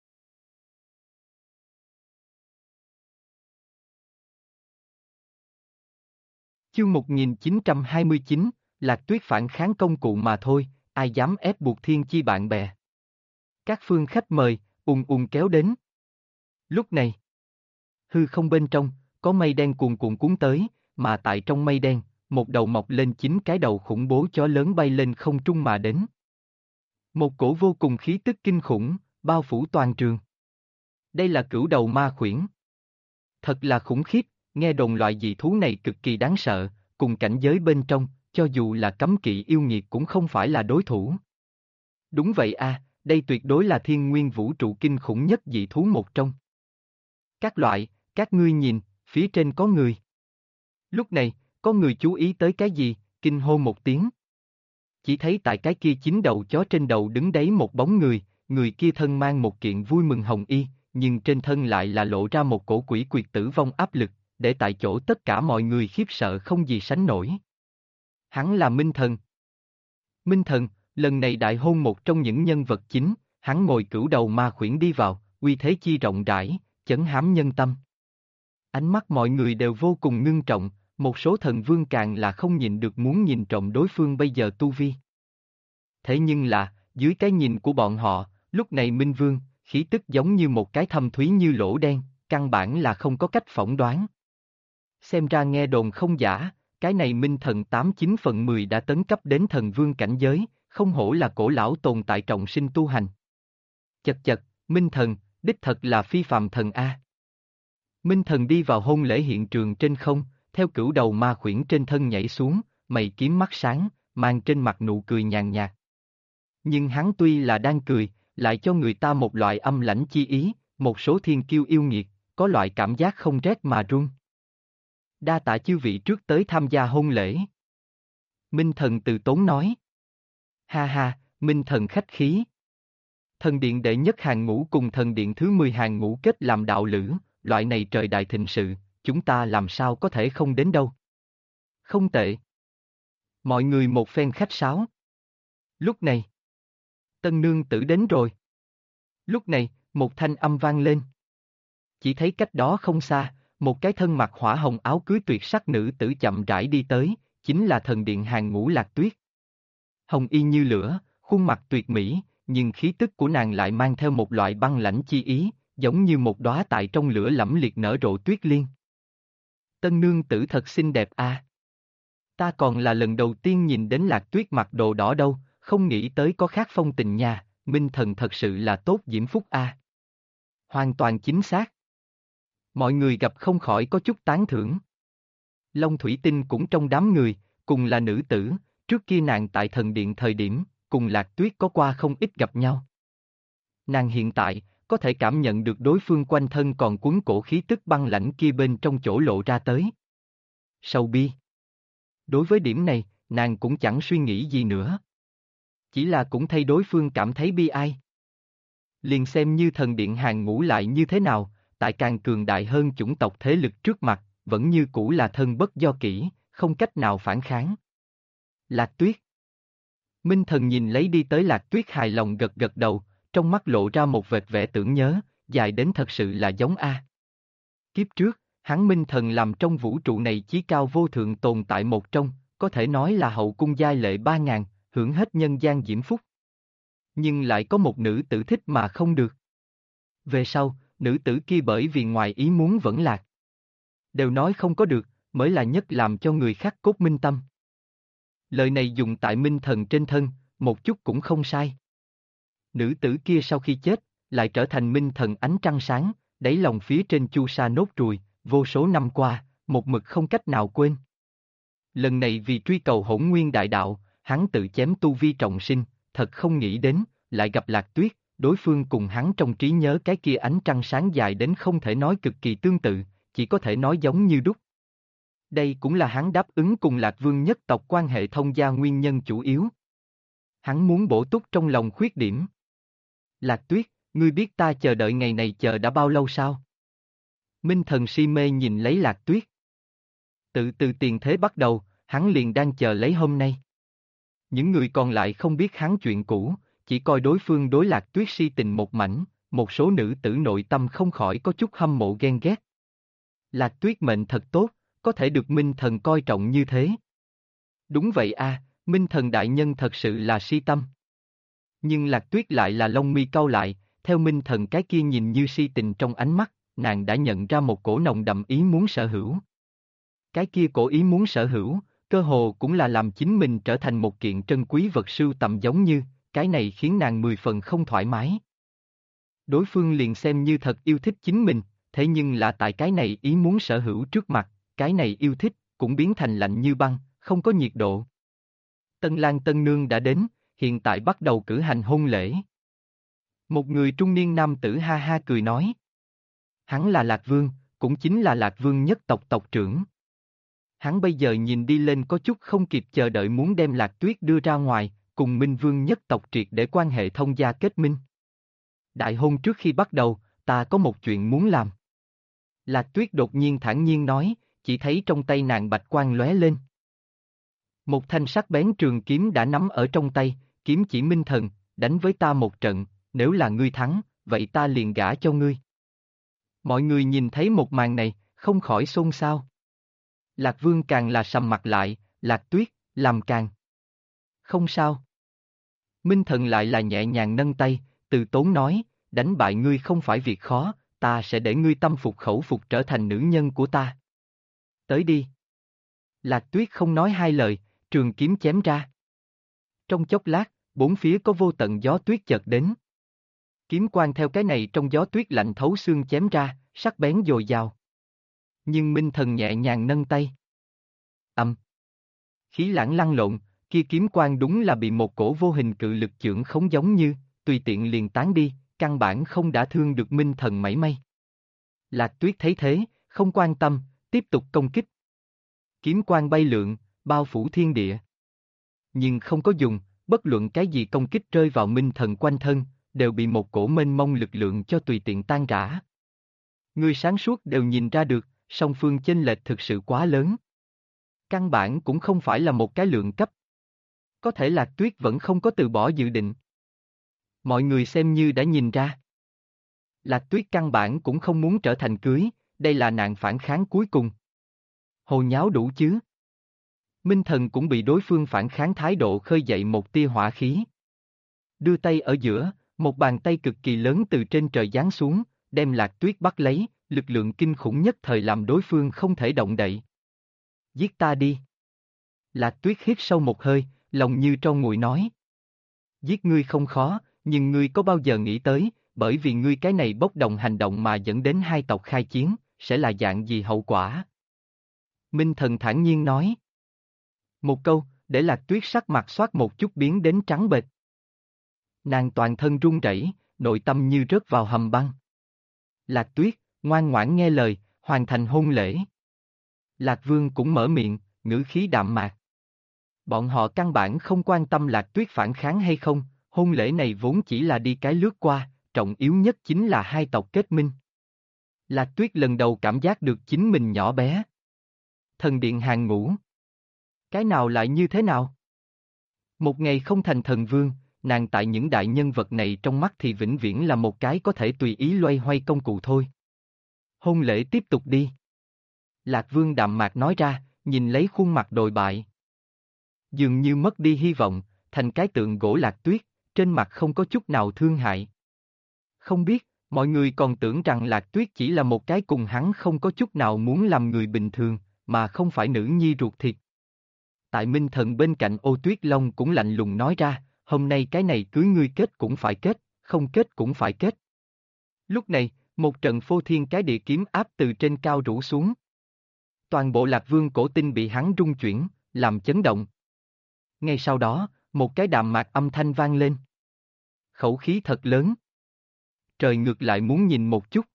Chương 1929, Lạc Tuyết phản kháng công cụ mà thôi, ai dám ép buộc thiên chi bạn bè. Các phương khách mời, kéo đến. Lúc này, hư không bên trong, có mây đen cuồn cuộn cuốn tới, mà tại trong mây đen, một đầu mọc lên 9 cái đầu khủng bố chó lớn bay lên không trung mà đến. Một cổ vô cùng khí tức kinh khủng, bao phủ toàn trường. Đây là cửu đầu ma khuyển. Thật là khủng khiếp, nghe đồn loại dị thú này cực kỳ đáng sợ, cùng cảnh giới bên trong, cho dù là cấm kỵ yêu nghiệt cũng không phải là đối thủ. Đúng vậy a, đây tuyệt đối là thiên nguyên vũ trụ kinh khủng nhất dị thú một trong. Các loại, các ngươi nhìn, phía trên có người. Lúc này, có người chú ý tới cái gì, kinh hô một tiếng. Chỉ thấy tại cái kia 9 đầu chó trên đầu đứng đấy một bóng người, người kia thân mang một kiện vui mừng hồng y, nhưng trên thân lại là lộ ra một cổ quỷ quyệt tử vong áp lực, để tại chỗ tất cả mọi người khiếp sợ không gì sánh nổi. Hắn là Minh Thần. Minh Thần, lần này đại hôn một trong những nhân vật chính, Hắn ngồi cửu đầu ma khuyển đi vào, uy thế chi rộng rãi, chấn hám nhân tâm. Ánh mắt mọi người đều vô cùng ngưng trọng, một số thần vương càng là không nhịn được muốn nhìn trộm đối phương bây giờ tu vi. Thế nhưng là, dưới cái nhìn của bọn họ, lúc này Minh Vương, khí tức giống như một cái thâm thúy như lỗ đen, căn bản là không có cách phỏng đoán. Xem ra nghe đồn không giả, cái này Minh Thần 89/10 đã tấn cấp đến thần vương cảnh giới, không hổ là cổ lão tồn tại trọng sinh tu hành. Chật chật, Minh Thần, đích thật là phi phàm thần A. Minh Thần đi vào hôn lễ hiện trường trên không, theo cửu đầu ma khuyển trên thân nhảy xuống, mày kiếm mắt sáng, mang trên mặt nụ cười nhàn nhạt. Nhưng hắn tuy là đang cười, lại cho người ta một loại âm lãnh chi ý, một số thiên kiêu yêu nghiệt, có loại cảm giác không rét mà run. Đa tạ chư vị trước tới tham gia hôn lễ. Minh Thần từ tốn nói. Ha ha, Minh Thần khách khí. Thần điện đệ nhất hàng ngũ cùng thần điện thứ 10 hàng ngũ kết làm đạo lữ, loại này trời đại thịnh sự, chúng ta làm sao có thể không đến đâu. Không tệ. Mọi người một phen khách sáo. Lúc này, tân nương tử đến rồi. Lúc này, một thanh âm vang lên. Chỉ thấy cách đó không xa, một cái thân mặc hỏa hồng áo cưới tuyệt sắc nữ tử chậm rãi đi tới, chính là thần điện hàng ngũ Lạc Tuyết. Hồng y như lửa, khuôn mặt tuyệt mỹ, nhưng khí tức của nàng lại mang theo một loại băng lãnh chi ý, giống như một đóa tại trong lửa lẫm liệt nở rộ tuyết liên. Tân nương tử thật xinh đẹp a. Ta còn là lần đầu tiên nhìn đến Lạc Tuyết mặc đồ đỏ đâu, không nghĩ tới có khác phong tình nha, Minh Thần thật sự là tốt diễm phúc a. Hoàn toàn chính xác. Mọi người gặp không khỏi có chút tán thưởng. Long Thủy Tinh cũng trong đám người, cùng là nữ tử, trước kia nàng tại thần điện thời điểm, cùng Lạc Tuyết có qua không ít gặp nhau. Nàng hiện tại, có thể cảm nhận được đối phương quanh thân còn cuốn cổ khí tức băng lãnh kia bên trong chỗ lộ ra tới. Sầu bi. Đối với điểm này, nàng cũng chẳng suy nghĩ gì nữa. Chỉ là cũng thay đối phương cảm thấy bi ai. Liền xem như thần điện hàng ngũ lại như thế nào, tại càng cường đại hơn chủng tộc thế lực trước mặt, vẫn như cũ là thân bất do kỷ, không cách nào phản kháng. Lạc Tuyết. Minh Thần nhìn lấy đi tới Lạc Tuyết hài lòng gật gật đầu, trong mắt lộ ra một vệt vẻ tưởng nhớ, dài đến thật sự là giống A. Kiếp trước, hắn Minh Thần làm trong vũ trụ này chí cao vô thượng tồn tại một trong, có thể nói là hậu cung giai lệ 3000, hưởng hết nhân gian diễm phúc. Nhưng lại có một nữ tử thích mà không được. Về sau, nữ tử kia bởi vì ngoài ý muốn vẫn lạc. Đều nói không có được, mới là nhất làm cho người khác cốt minh tâm. Lời này dùng tại Minh Thần trên thân, một chút cũng không sai. Nữ tử kia sau khi chết, lại trở thành Minh Thần ánh trăng sáng, đáy lòng phía trên chu sa nốt ruồi, vô số năm qua, một mực không cách nào quên. Lần này vì truy cầu hỗn nguyên đại đạo, hắn tự chém tu vi trọng sinh, thật không nghĩ đến, lại gặp Lạc Tuyết, đối phương cùng hắn trong trí nhớ cái kia ánh trăng sáng dài đến không thể nói cực kỳ tương tự, chỉ có thể nói giống như đúc. Đây cũng là hắn đáp ứng cùng Lạc Vương nhất tộc quan hệ thông gia nguyên nhân chủ yếu. Hắn muốn bổ túc trong lòng khuyết điểm. Lạc Tuyết, ngươi biết ta chờ đợi ngày này chờ đã bao lâu sao? Minh Thần si mê nhìn lấy Lạc Tuyết. Từ tiền thế bắt đầu, hắn liền đang chờ lấy hôm nay. Những người còn lại không biết hắn chuyện cũ, chỉ coi đối phương đối Lạc Tuyết si tình một mảnh, một số nữ tử nội tâm không khỏi có chút hâm mộ ghen ghét. Lạc Tuyết mệnh thật tốt, có thể được Minh Thần coi trọng như thế. Đúng vậy a, Minh Thần đại nhân thật sự là si tâm. Nhưng Lạc Tuyết lại là lông mi cau lại, theo Minh Thần cái kia nhìn như si tình trong ánh mắt, nàng đã nhận ra một cổ nồng đậm ý muốn sở hữu. Cái kia cổ ý muốn sở hữu, cơ hồ cũng là làm chính mình trở thành một kiện trân quý vật sưu tầm giống như, cái này khiến nàng 10 phần không thoải mái. Đối phương liền xem như thật yêu thích chính mình, thế nhưng là tại cái này ý muốn sở hữu trước mặt, cái này yêu thích, cũng biến thành lạnh như băng, không có nhiệt độ. Tân Lang Tân Nương đã đến, hiện tại bắt đầu cử hành hôn lễ. Một người trung niên nam tử ha ha cười nói. Hắn là Lạc Vương, cũng chính là Lạc Vương nhất tộc tộc trưởng. Hắn bây giờ nhìn đi lên có chút không kịp chờ đợi muốn đem Lạc Tuyết đưa ra ngoài, cùng Minh Vương nhất tộc triệt để quan hệ thông gia kết minh. Đại hôn trước khi bắt đầu, ta có một chuyện muốn làm. Lạc Tuyết đột nhiên thản nhiên nói, chỉ thấy trong tay nàng bạch quang lóe lên. Một thanh sắc bén trường kiếm đã nắm ở trong tay, kiếm chỉ Minh Thần, đánh với ta một trận, Nếu là ngươi thắng, vậy ta liền gả cho ngươi. Mọi người nhìn thấy một màn này, không khỏi xôn xao. Lạc Vương càng là sầm mặt lại, Lạc Tuyết, làm càng. Không sao. Minh Thần lại là nhẹ nhàng nâng tay, từ tốn nói, đánh bại ngươi không phải việc khó, ta sẽ để ngươi tâm phục khẩu phục trở thành nữ nhân của ta. Tới đi. Lạc Tuyết không nói hai lời, trường kiếm chém ra. Trong chốc lát, bốn phía có vô tận gió tuyết chợt đến. Kiếm quang theo cái này trong gió tuyết lạnh thấu xương chém ra, sắc bén dồi dào. Nhưng Minh Thần nhẹ nhàng nâng tay. Khí lãng lăn lộn, kia kiếm quang đúng là bị một cổ vô hình cự lực chưởng khống giống như, tùy tiện liền tán đi, căn bản không đả thương được Minh Thần mảy may. Lạc Tuyết thấy thế, không quan tâm, tiếp tục công kích. Kiếm quang bay lượn, bao phủ thiên địa. Nhưng không có dùng, bất luận cái gì công kích rơi vào Minh Thần quanh thân, đều bị một cổ mênh mông lực lượng cho tùy tiện tan rã. Người sáng suốt đều nhìn ra được, song phương chênh lệch thực sự quá lớn. Căn bản cũng không phải là một cái lượng cấp. Có thể Lạc Tuyết vẫn không có từ bỏ dự định. Mọi người xem như đã nhìn ra. Lạc Tuyết căn bản cũng không muốn trở thành cưới, đây là nạn phản kháng cuối cùng. Hồ nháo đủ chứ. Minh Thần cũng bị đối phương phản kháng thái độ khơi dậy một tia hỏa khí. Đưa tay ở giữa, một bàn tay cực kỳ lớn từ trên trời giáng xuống, đem Lạc Tuyết bắt lấy, lực lượng kinh khủng nhất thời làm đối phương không thể động đậy. Giết ta đi. Lạc Tuyết hít sâu một hơi, lòng như tro nguội nói. Giết ngươi không khó, nhưng ngươi có bao giờ nghĩ tới, bởi vì ngươi cái này bốc đồng hành động mà dẫn đến hai tộc khai chiến, sẽ là dạng gì hậu quả? Minh Thần thản nhiên nói. Một câu, để Lạc Tuyết sắc mặt xoát một chút biến đến trắng bệch. Nàng toàn thân run rẩy, nội tâm như rớt vào hầm băng. Lạc Tuyết, ngoan ngoãn nghe lời, hoàn thành hôn lễ. Lạc Vương cũng mở miệng, ngữ khí đạm mạc. Bọn họ căn bản không quan tâm Lạc Tuyết phản kháng hay không, hôn lễ này vốn chỉ là đi cái lướt qua, trọng yếu nhất chính là hai tộc kết minh. Lạc Tuyết lần đầu cảm giác được chính mình nhỏ bé. Thần điện hàng ngũ. Cái nào lại như thế nào? Một ngày không thành thần vương, nàng tại những đại nhân vật này trong mắt thì vĩnh viễn là một cái có thể tùy ý loay hoay công cụ thôi. Hôn lễ tiếp tục đi. Lạc Vương đạm mạc nói ra, nhìn lấy khuôn mặt đồi bại. Dường như mất đi hy vọng, thành cái tượng gỗ Lạc Tuyết, trên mặt không có chút nào thương hại. Không biết, mọi người còn tưởng rằng Lạc Tuyết chỉ là một cái cùng hắn không có chút nào muốn làm người bình thường, mà không phải nữ nhi ruột thịt. Tại Minh Thần bên cạnh Ô Tuyết Long cũng lạnh lùng nói ra, hôm nay cái này cưới ngươi kết cũng phải kết, không kết cũng phải kết. Lúc này, một trận phô thiên cái địa kiếm áp từ trên cao rủ xuống. Toàn bộ Lạc Vương cổ tinh bị hắn rung chuyển, làm chấn động. Ngay sau đó, một cái đạm mạc âm thanh vang lên. Khẩu khí thật lớn. Trời ngược lại muốn nhìn một chút.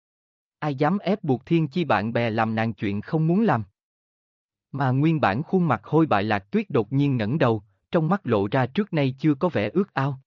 Ai dám ép buộc thiên chi bạn bè làm nàng chuyện không muốn làm. Mà nguyên bản khuôn mặt hôi bại Lạc Tuyết đột nhiên ngẩng đầu, trong mắt lộ ra trước nay chưa có vẻ ước ao.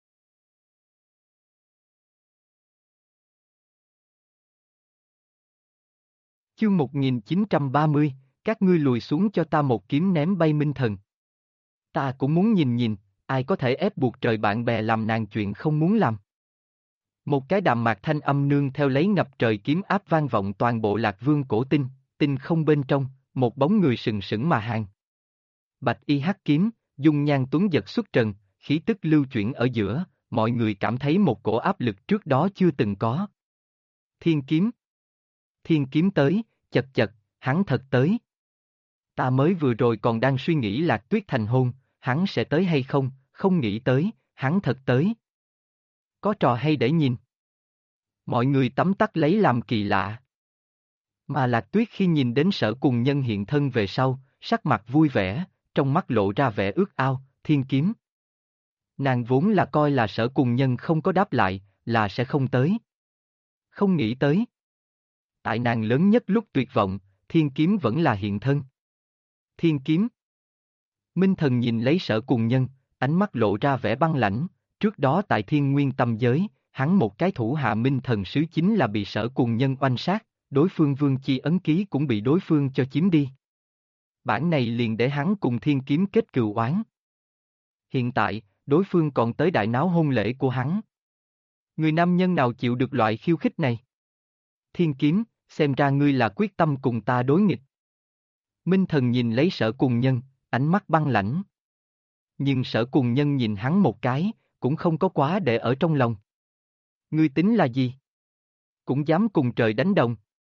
Chương 1930, các ngươi lùi xuống cho ta một kiếm ném bay Minh Thần. Ta cũng muốn nhìn nhìn, ai có thể ép buộc trời bạn bè làm nàng chuyện không muốn làm. Một cái đạm mạc thanh âm nương theo lấy ngập trời kiếm áp vang vọng toàn bộ Lạc Vương cổ tinh, tinh không bên trong, một bóng người sừng sững mà hàng. Bạch y hắc kiếm, dung nhan tuấn giật xuất trần, khí tức lưu chuyển ở giữa, mọi người cảm thấy một cổ áp lực trước đó chưa từng có. Thiên kiếm. Thiên kiếm tới, chật chật, hắn thật tới. Ta mới vừa rồi còn đang suy nghĩ Lạc Tuyết thành hôn, hắn sẽ tới hay không, không nghĩ tới, hắn thật tới. Có trò hay để nhìn. Mọi người tấm tắc lấy làm kỳ lạ. Mà Lạc Tuyết khi nhìn đến Sở Cùng Nhân hiện thân về sau, sắc mặt vui vẻ, trong mắt lộ ra vẻ ước ao, thiên kiếm. Nàng vốn là coi là Sở Cùng Nhân không có đáp lại, là sẽ không tới. Không nghĩ tới. Tại nàng lớn nhất lúc tuyệt vọng, thiên kiếm vẫn là hiện thân. Thiên kiếm. Minh Thần nhìn lấy Sở Cùng Nhân, ánh mắt lộ ra vẻ băng lãnh, trước đó tại Thiên Nguyên Tâm Giới, hắn một cái thủ hạ Minh Thần sứ chính là bị Sở Cùng Nhân oanh sát, đối phương Vương Chi ấn ký cũng bị đối phương cho chiếm đi. Bản này liền để hắn cùng thiên kiếm kết cừu oán. Hiện tại, đối phương còn tới đại náo hôn lễ của hắn. Người nam nhân nào chịu được loại khiêu khích này? Thiên kiếm, xem ra ngươi là quyết tâm cùng ta đối nghịch. Minh Thần nhìn lấy Sở Cùng Nhân, ánh mắt băng lãnh. Nhưng Sở Cùng Nhân nhìn hắn một cái, cũng không có quá để ở trong lòng. Ngươi tính là gì? Cũng dám cùng trời đánh đồng.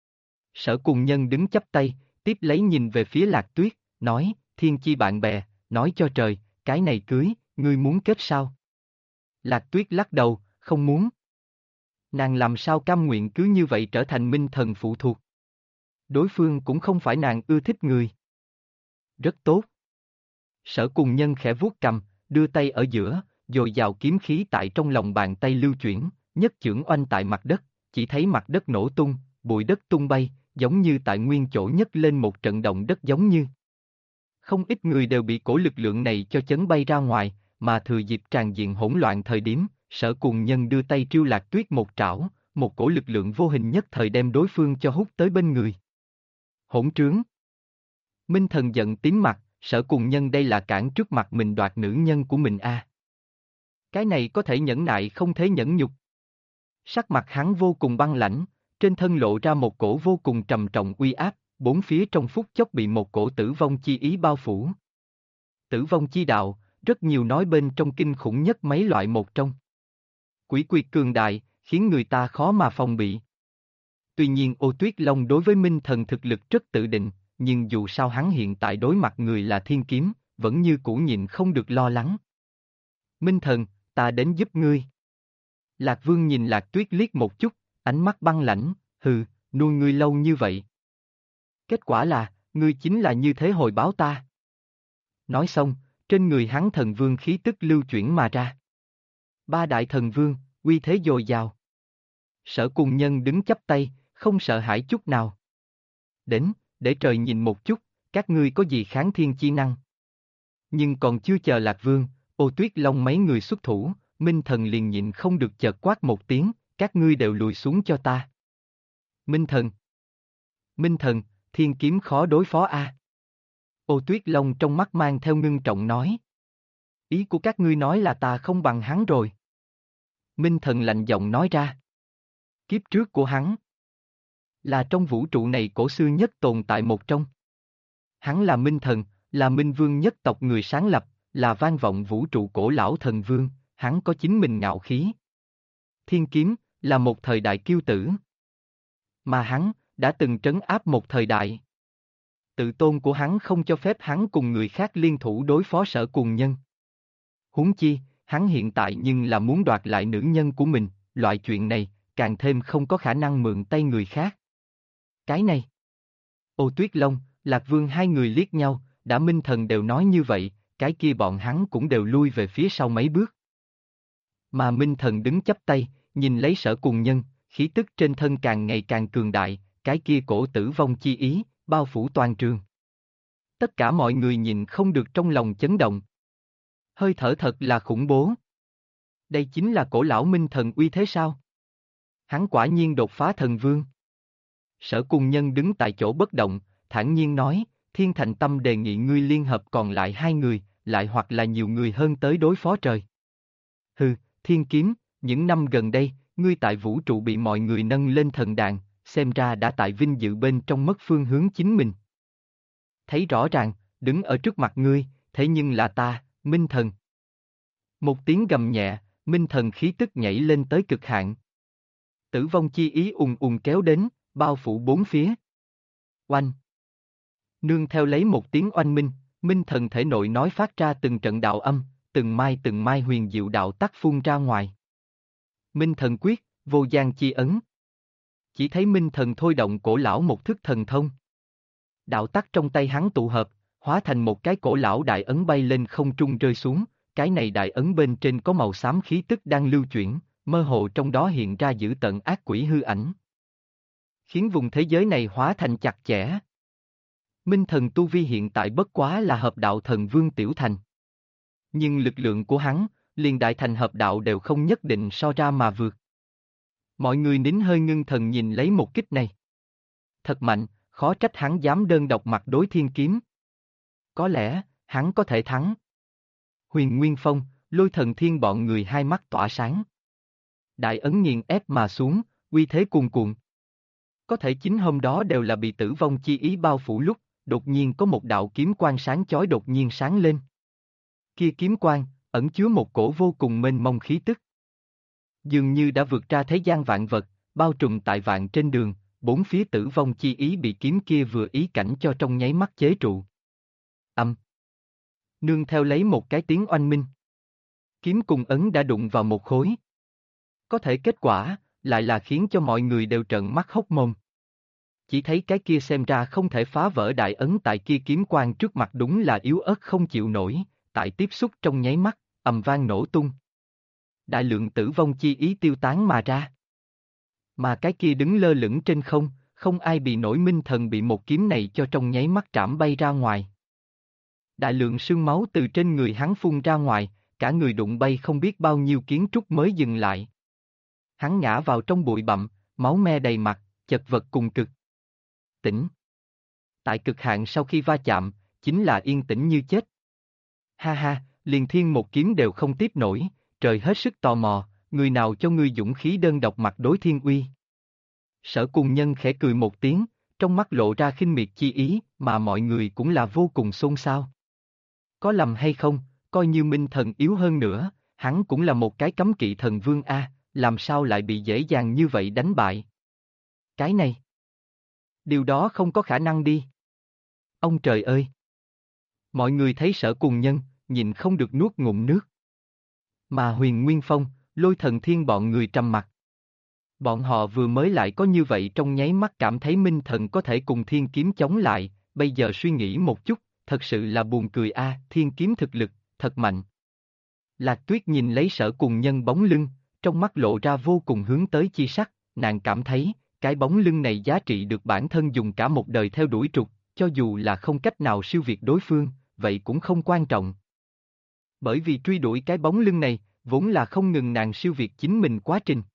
Sở Cùng Nhân đứng chắp tay, tiếp lấy nhìn về phía Lạc Tuyết, nói, thiên chi bạn bè, nói cho trời, cái này cưới, ngươi muốn kết sao? Lạc Tuyết lắc đầu, không muốn. Nàng làm sao cam nguyện cứ như vậy trở thành Minh Thần phụ thuộc. Đối phương cũng không phải nàng ưa thích người. Rất tốt. Sở Cùng Nhân khẽ vuốt cầm, đưa tay ở giữa, dồi dào kiếm khí tại trong lòng bàn tay lưu chuyển, nhất chưởng oanh tại mặt đất, chỉ thấy mặt đất nổ tung, bụi đất tung bay, giống như tại nguyên chỗ nhấc lên một trận động đất giống như. Không ít người đều bị cổ lực lượng này cho chấn bay ra ngoài, mà thừa dịp tràn diện hỗn loạn thời điểm, Sở Cùng Nhân đưa tay triêu Lạc Tuyết một trảo, một cổ lực lượng vô hình nhất thời đem đối phương cho hút tới bên người. Hỗn trướng. Minh Thần giận tím mặt, Sở Cùng Nhân đây là cản trước mặt mình đoạt nữ nhân của mình a. Cái này có thể nhẫn nại không thể nhẫn nhục. Sắc mặt hắn vô cùng băng lãnh, trên thân lộ ra một cổ vô cùng trầm trọng uy áp, bốn phía trong phút chốc bị một cổ tử vong chi ý bao phủ. Tử vong chi đạo, rất nhiều nói bên trong kinh khủng nhất mấy loại một trong. Quỷ quyệt cường đại, khiến người ta khó mà phòng bị. Tuy nhiên Ô Tuyết Long đối với Minh Thần thực lực rất tự định, nhưng dù sao hắn hiện tại đối mặt người là thiên kiếm, vẫn như cũ nhịn không được lo lắng. Minh Thần, ta đến giúp ngươi. Lạc Vương nhìn Lạc Tuyết liếc một chút, ánh mắt băng lãnh, hừ, nuôi ngươi lâu như vậy. Kết quả là, ngươi chính là như thế hồi báo ta. Nói xong, trên người hắn thần vương khí tức lưu chuyển mà ra. Ba đại thần vương, uy thế dồi dào. Sở Cùng Nhân đứng chắp tay, không sợ hãi chút nào. Đến, để trời nhìn một chút, các ngươi có gì kháng thiên chi năng. Nhưng còn chưa chờ Lạc Vương, Ô Tuyết Long mấy người xuất thủ, Minh Thần liền nhịn không được chợt quát một tiếng, các ngươi đều lùi xuống cho ta. Minh Thần. Minh Thần, thiên kiếm khó đối phó a. Ô Tuyết Long trong mắt mang theo ngưng trọng nói. Ý của các ngươi nói là ta không bằng hắn rồi. Minh Thần lạnh giọng nói ra. Kiếp trước của hắn là trong vũ trụ này cổ xưa nhất tồn tại một trong. Hắn là Minh Thần, là Minh Vương nhất tộc người sáng lập, là vang vọng vũ trụ cổ lão thần vương, hắn có chính mình ngạo khí. Thiên kiếm, là một thời đại kiêu tử. Mà hắn, đã từng trấn áp một thời đại. Tự tôn của hắn không cho phép hắn cùng người khác liên thủ đối phó Sở Cùng Nhân. Huống chi, hắn hiện tại nhưng là muốn đoạt lại nữ nhân của mình, loại chuyện này, càng thêm không có khả năng mượn tay người khác. Cái này. Ô Tuyết Long, Lạc Vương hai người liếc nhau, đã Minh Thần đều nói như vậy, cái kia bọn hắn cũng đều lui về phía sau mấy bước. Mà Minh Thần đứng chắp tay, nhìn lấy Sở Cùng Nhân, khí tức trên thân càng ngày càng cường đại, cái kia cổ tử vong chi ý, bao phủ toàn trường. Tất cả mọi người nhìn không được trong lòng chấn động. Hơi thở thật là khủng bố. Đây chính là cổ lão Minh Thần uy thế sao? Hắn quả nhiên đột phá thần vương. Sở Cùng Nhân đứng tại chỗ bất động, thản nhiên nói, Thiên Thành Tâm đề nghị ngươi liên hợp còn lại hai người, lại hoặc là nhiều người hơn tới đối phó trời. Hừ, Thiên Kiếm, những năm gần đây, ngươi tại vũ trụ bị mọi người nâng lên thần đàn, xem ra đã tại vinh dự bên trong mất phương hướng chính mình. Thấy rõ ràng, đứng ở trước mặt ngươi, thế nhưng là ta, Minh Thần. Một tiếng gầm nhẹ, Minh Thần khí tức nhảy lên tới cực hạn. Tử vong chi ý ùn ùn kéo đến, bao phủ bốn phía. Oanh! Nương theo lấy một tiếng oanh minh, Minh Thần thể nội nói phát ra từng trận đạo âm, từng mai huyền diệu đạo tắc phun ra ngoài. Minh Thần quyết, vô gian chi ấn. Chỉ thấy Minh Thần thôi động cổ lão một thức thần thông. Đạo tắc trong tay hắn tụ hợp, hóa thành một cái cổ lão đại ấn bay lên không trung rơi xuống, cái này đại ấn bên trên có màu xám khí tức đang lưu chuyển, mơ hồ trong đó hiện ra dữ tợn ác quỷ hư ảnh. Khiến vùng thế giới này hóa thành chặt chẽ. Minh Thần tu vi hiện tại bất quá là hợp đạo thần vương tiểu thành. Nhưng lực lượng của hắn, liền đại thành hợp đạo đều không nhất định so ra mà vượt. Mọi người nín hơi ngưng thần nhìn lấy một kích này. Thật mạnh, khó trách hắn dám đơn độc mặt đối thiên kiếm. Có lẽ, hắn có thể thắng. Huyền Nguyên Phong, Lôi Thần Thiên bọn người hai mắt tỏa sáng. Đại ấn nghiền ép mà xuống, uy thế cuồn cuộn. Có thể chính hôm đó đều là bị tử vong chi ý bao phủ lúc, đột nhiên có một đạo kiếm quang sáng chói đột nhiên sáng lên. Kia kiếm quang, ẩn chứa một cổ vô cùng mênh mông khí tức. Dường như đã vượt ra thế gian vạn vật, bao trùm tại vạn trên đường, bốn phía tử vong chi ý bị kiếm kia vừa ý cảnh cho trong nháy mắt chế trụ. Âm. Nương theo lấy một cái tiếng oanh minh. Kiếm cùng ấn đã đụng vào một khối. Có thể kết quả, lại là khiến cho mọi người đều trợn mắt hốc mồm. Chỉ thấy cái kia xem ra không thể phá vỡ đại ấn tại kia kiếm quang trước mặt đúng là yếu ớt không chịu nổi, tại tiếp xúc trong nháy mắt, ầm vang nổ tung. Đại lượng tử vong chi ý tiêu tán mà ra. Mà cái kia đứng lơ lửng trên không, không ai bị nổi minh thần bị một kiếm này cho trong nháy mắt trảm bay ra ngoài. Đại lượng sương máu từ trên người hắn phun ra ngoài, cả người đụng bay không biết bao nhiêu kiến trúc mới dừng lại. Hắn ngã vào trong bụi bặm, máu me đầy mặt, chật vật cùng cực. Tĩnh. Tại cực hạn sau khi va chạm, chính là yên tĩnh như chết. Ha ha, liền thiên một kiếm đều không tiếp nổi, trời hết sức tò mò, người nào cho ngươi dũng khí đơn độc mặt đối thiên uy. Sở Cùng Nhân khẽ cười một tiếng, trong mắt lộ ra khinh miệt chi ý, mà mọi người cũng là vô cùng xôn xao. Có lầm hay không, coi như Minh Thần yếu hơn nữa, hắn cũng là một cái cấm kỵ thần vương A, làm sao lại bị dễ dàng như vậy đánh bại. Cái này, điều đó không có khả năng đi. Ông trời ơi! Mọi người thấy Sở Cùng Nhân, nhìn không được nuốt ngụm nước. Mà Huyền Nguyên Phong, Lôi Thần Thiên bọn người trầm mặt. Bọn họ vừa mới lại có như vậy trong nháy mắt cảm thấy Minh Thần có thể cùng Thiên Kiếm chống lại, bây giờ suy nghĩ một chút, thật sự là buồn cười a, Thiên Kiếm thực lực, thật mạnh. Lạc Tuyết nhìn lấy Sở Cùng Nhân bóng lưng, trong mắt lộ ra vô cùng hướng tới chi sắc, nàng cảm thấy, cái bóng lưng này giá trị được bản thân dùng cả một đời theo đuổi trục, cho dù là không cách nào siêu việt đối phương, vậy cũng không quan trọng. Bởi vì truy đuổi cái bóng lưng này, vốn là không ngừng nàng siêu việt chính mình quá trình.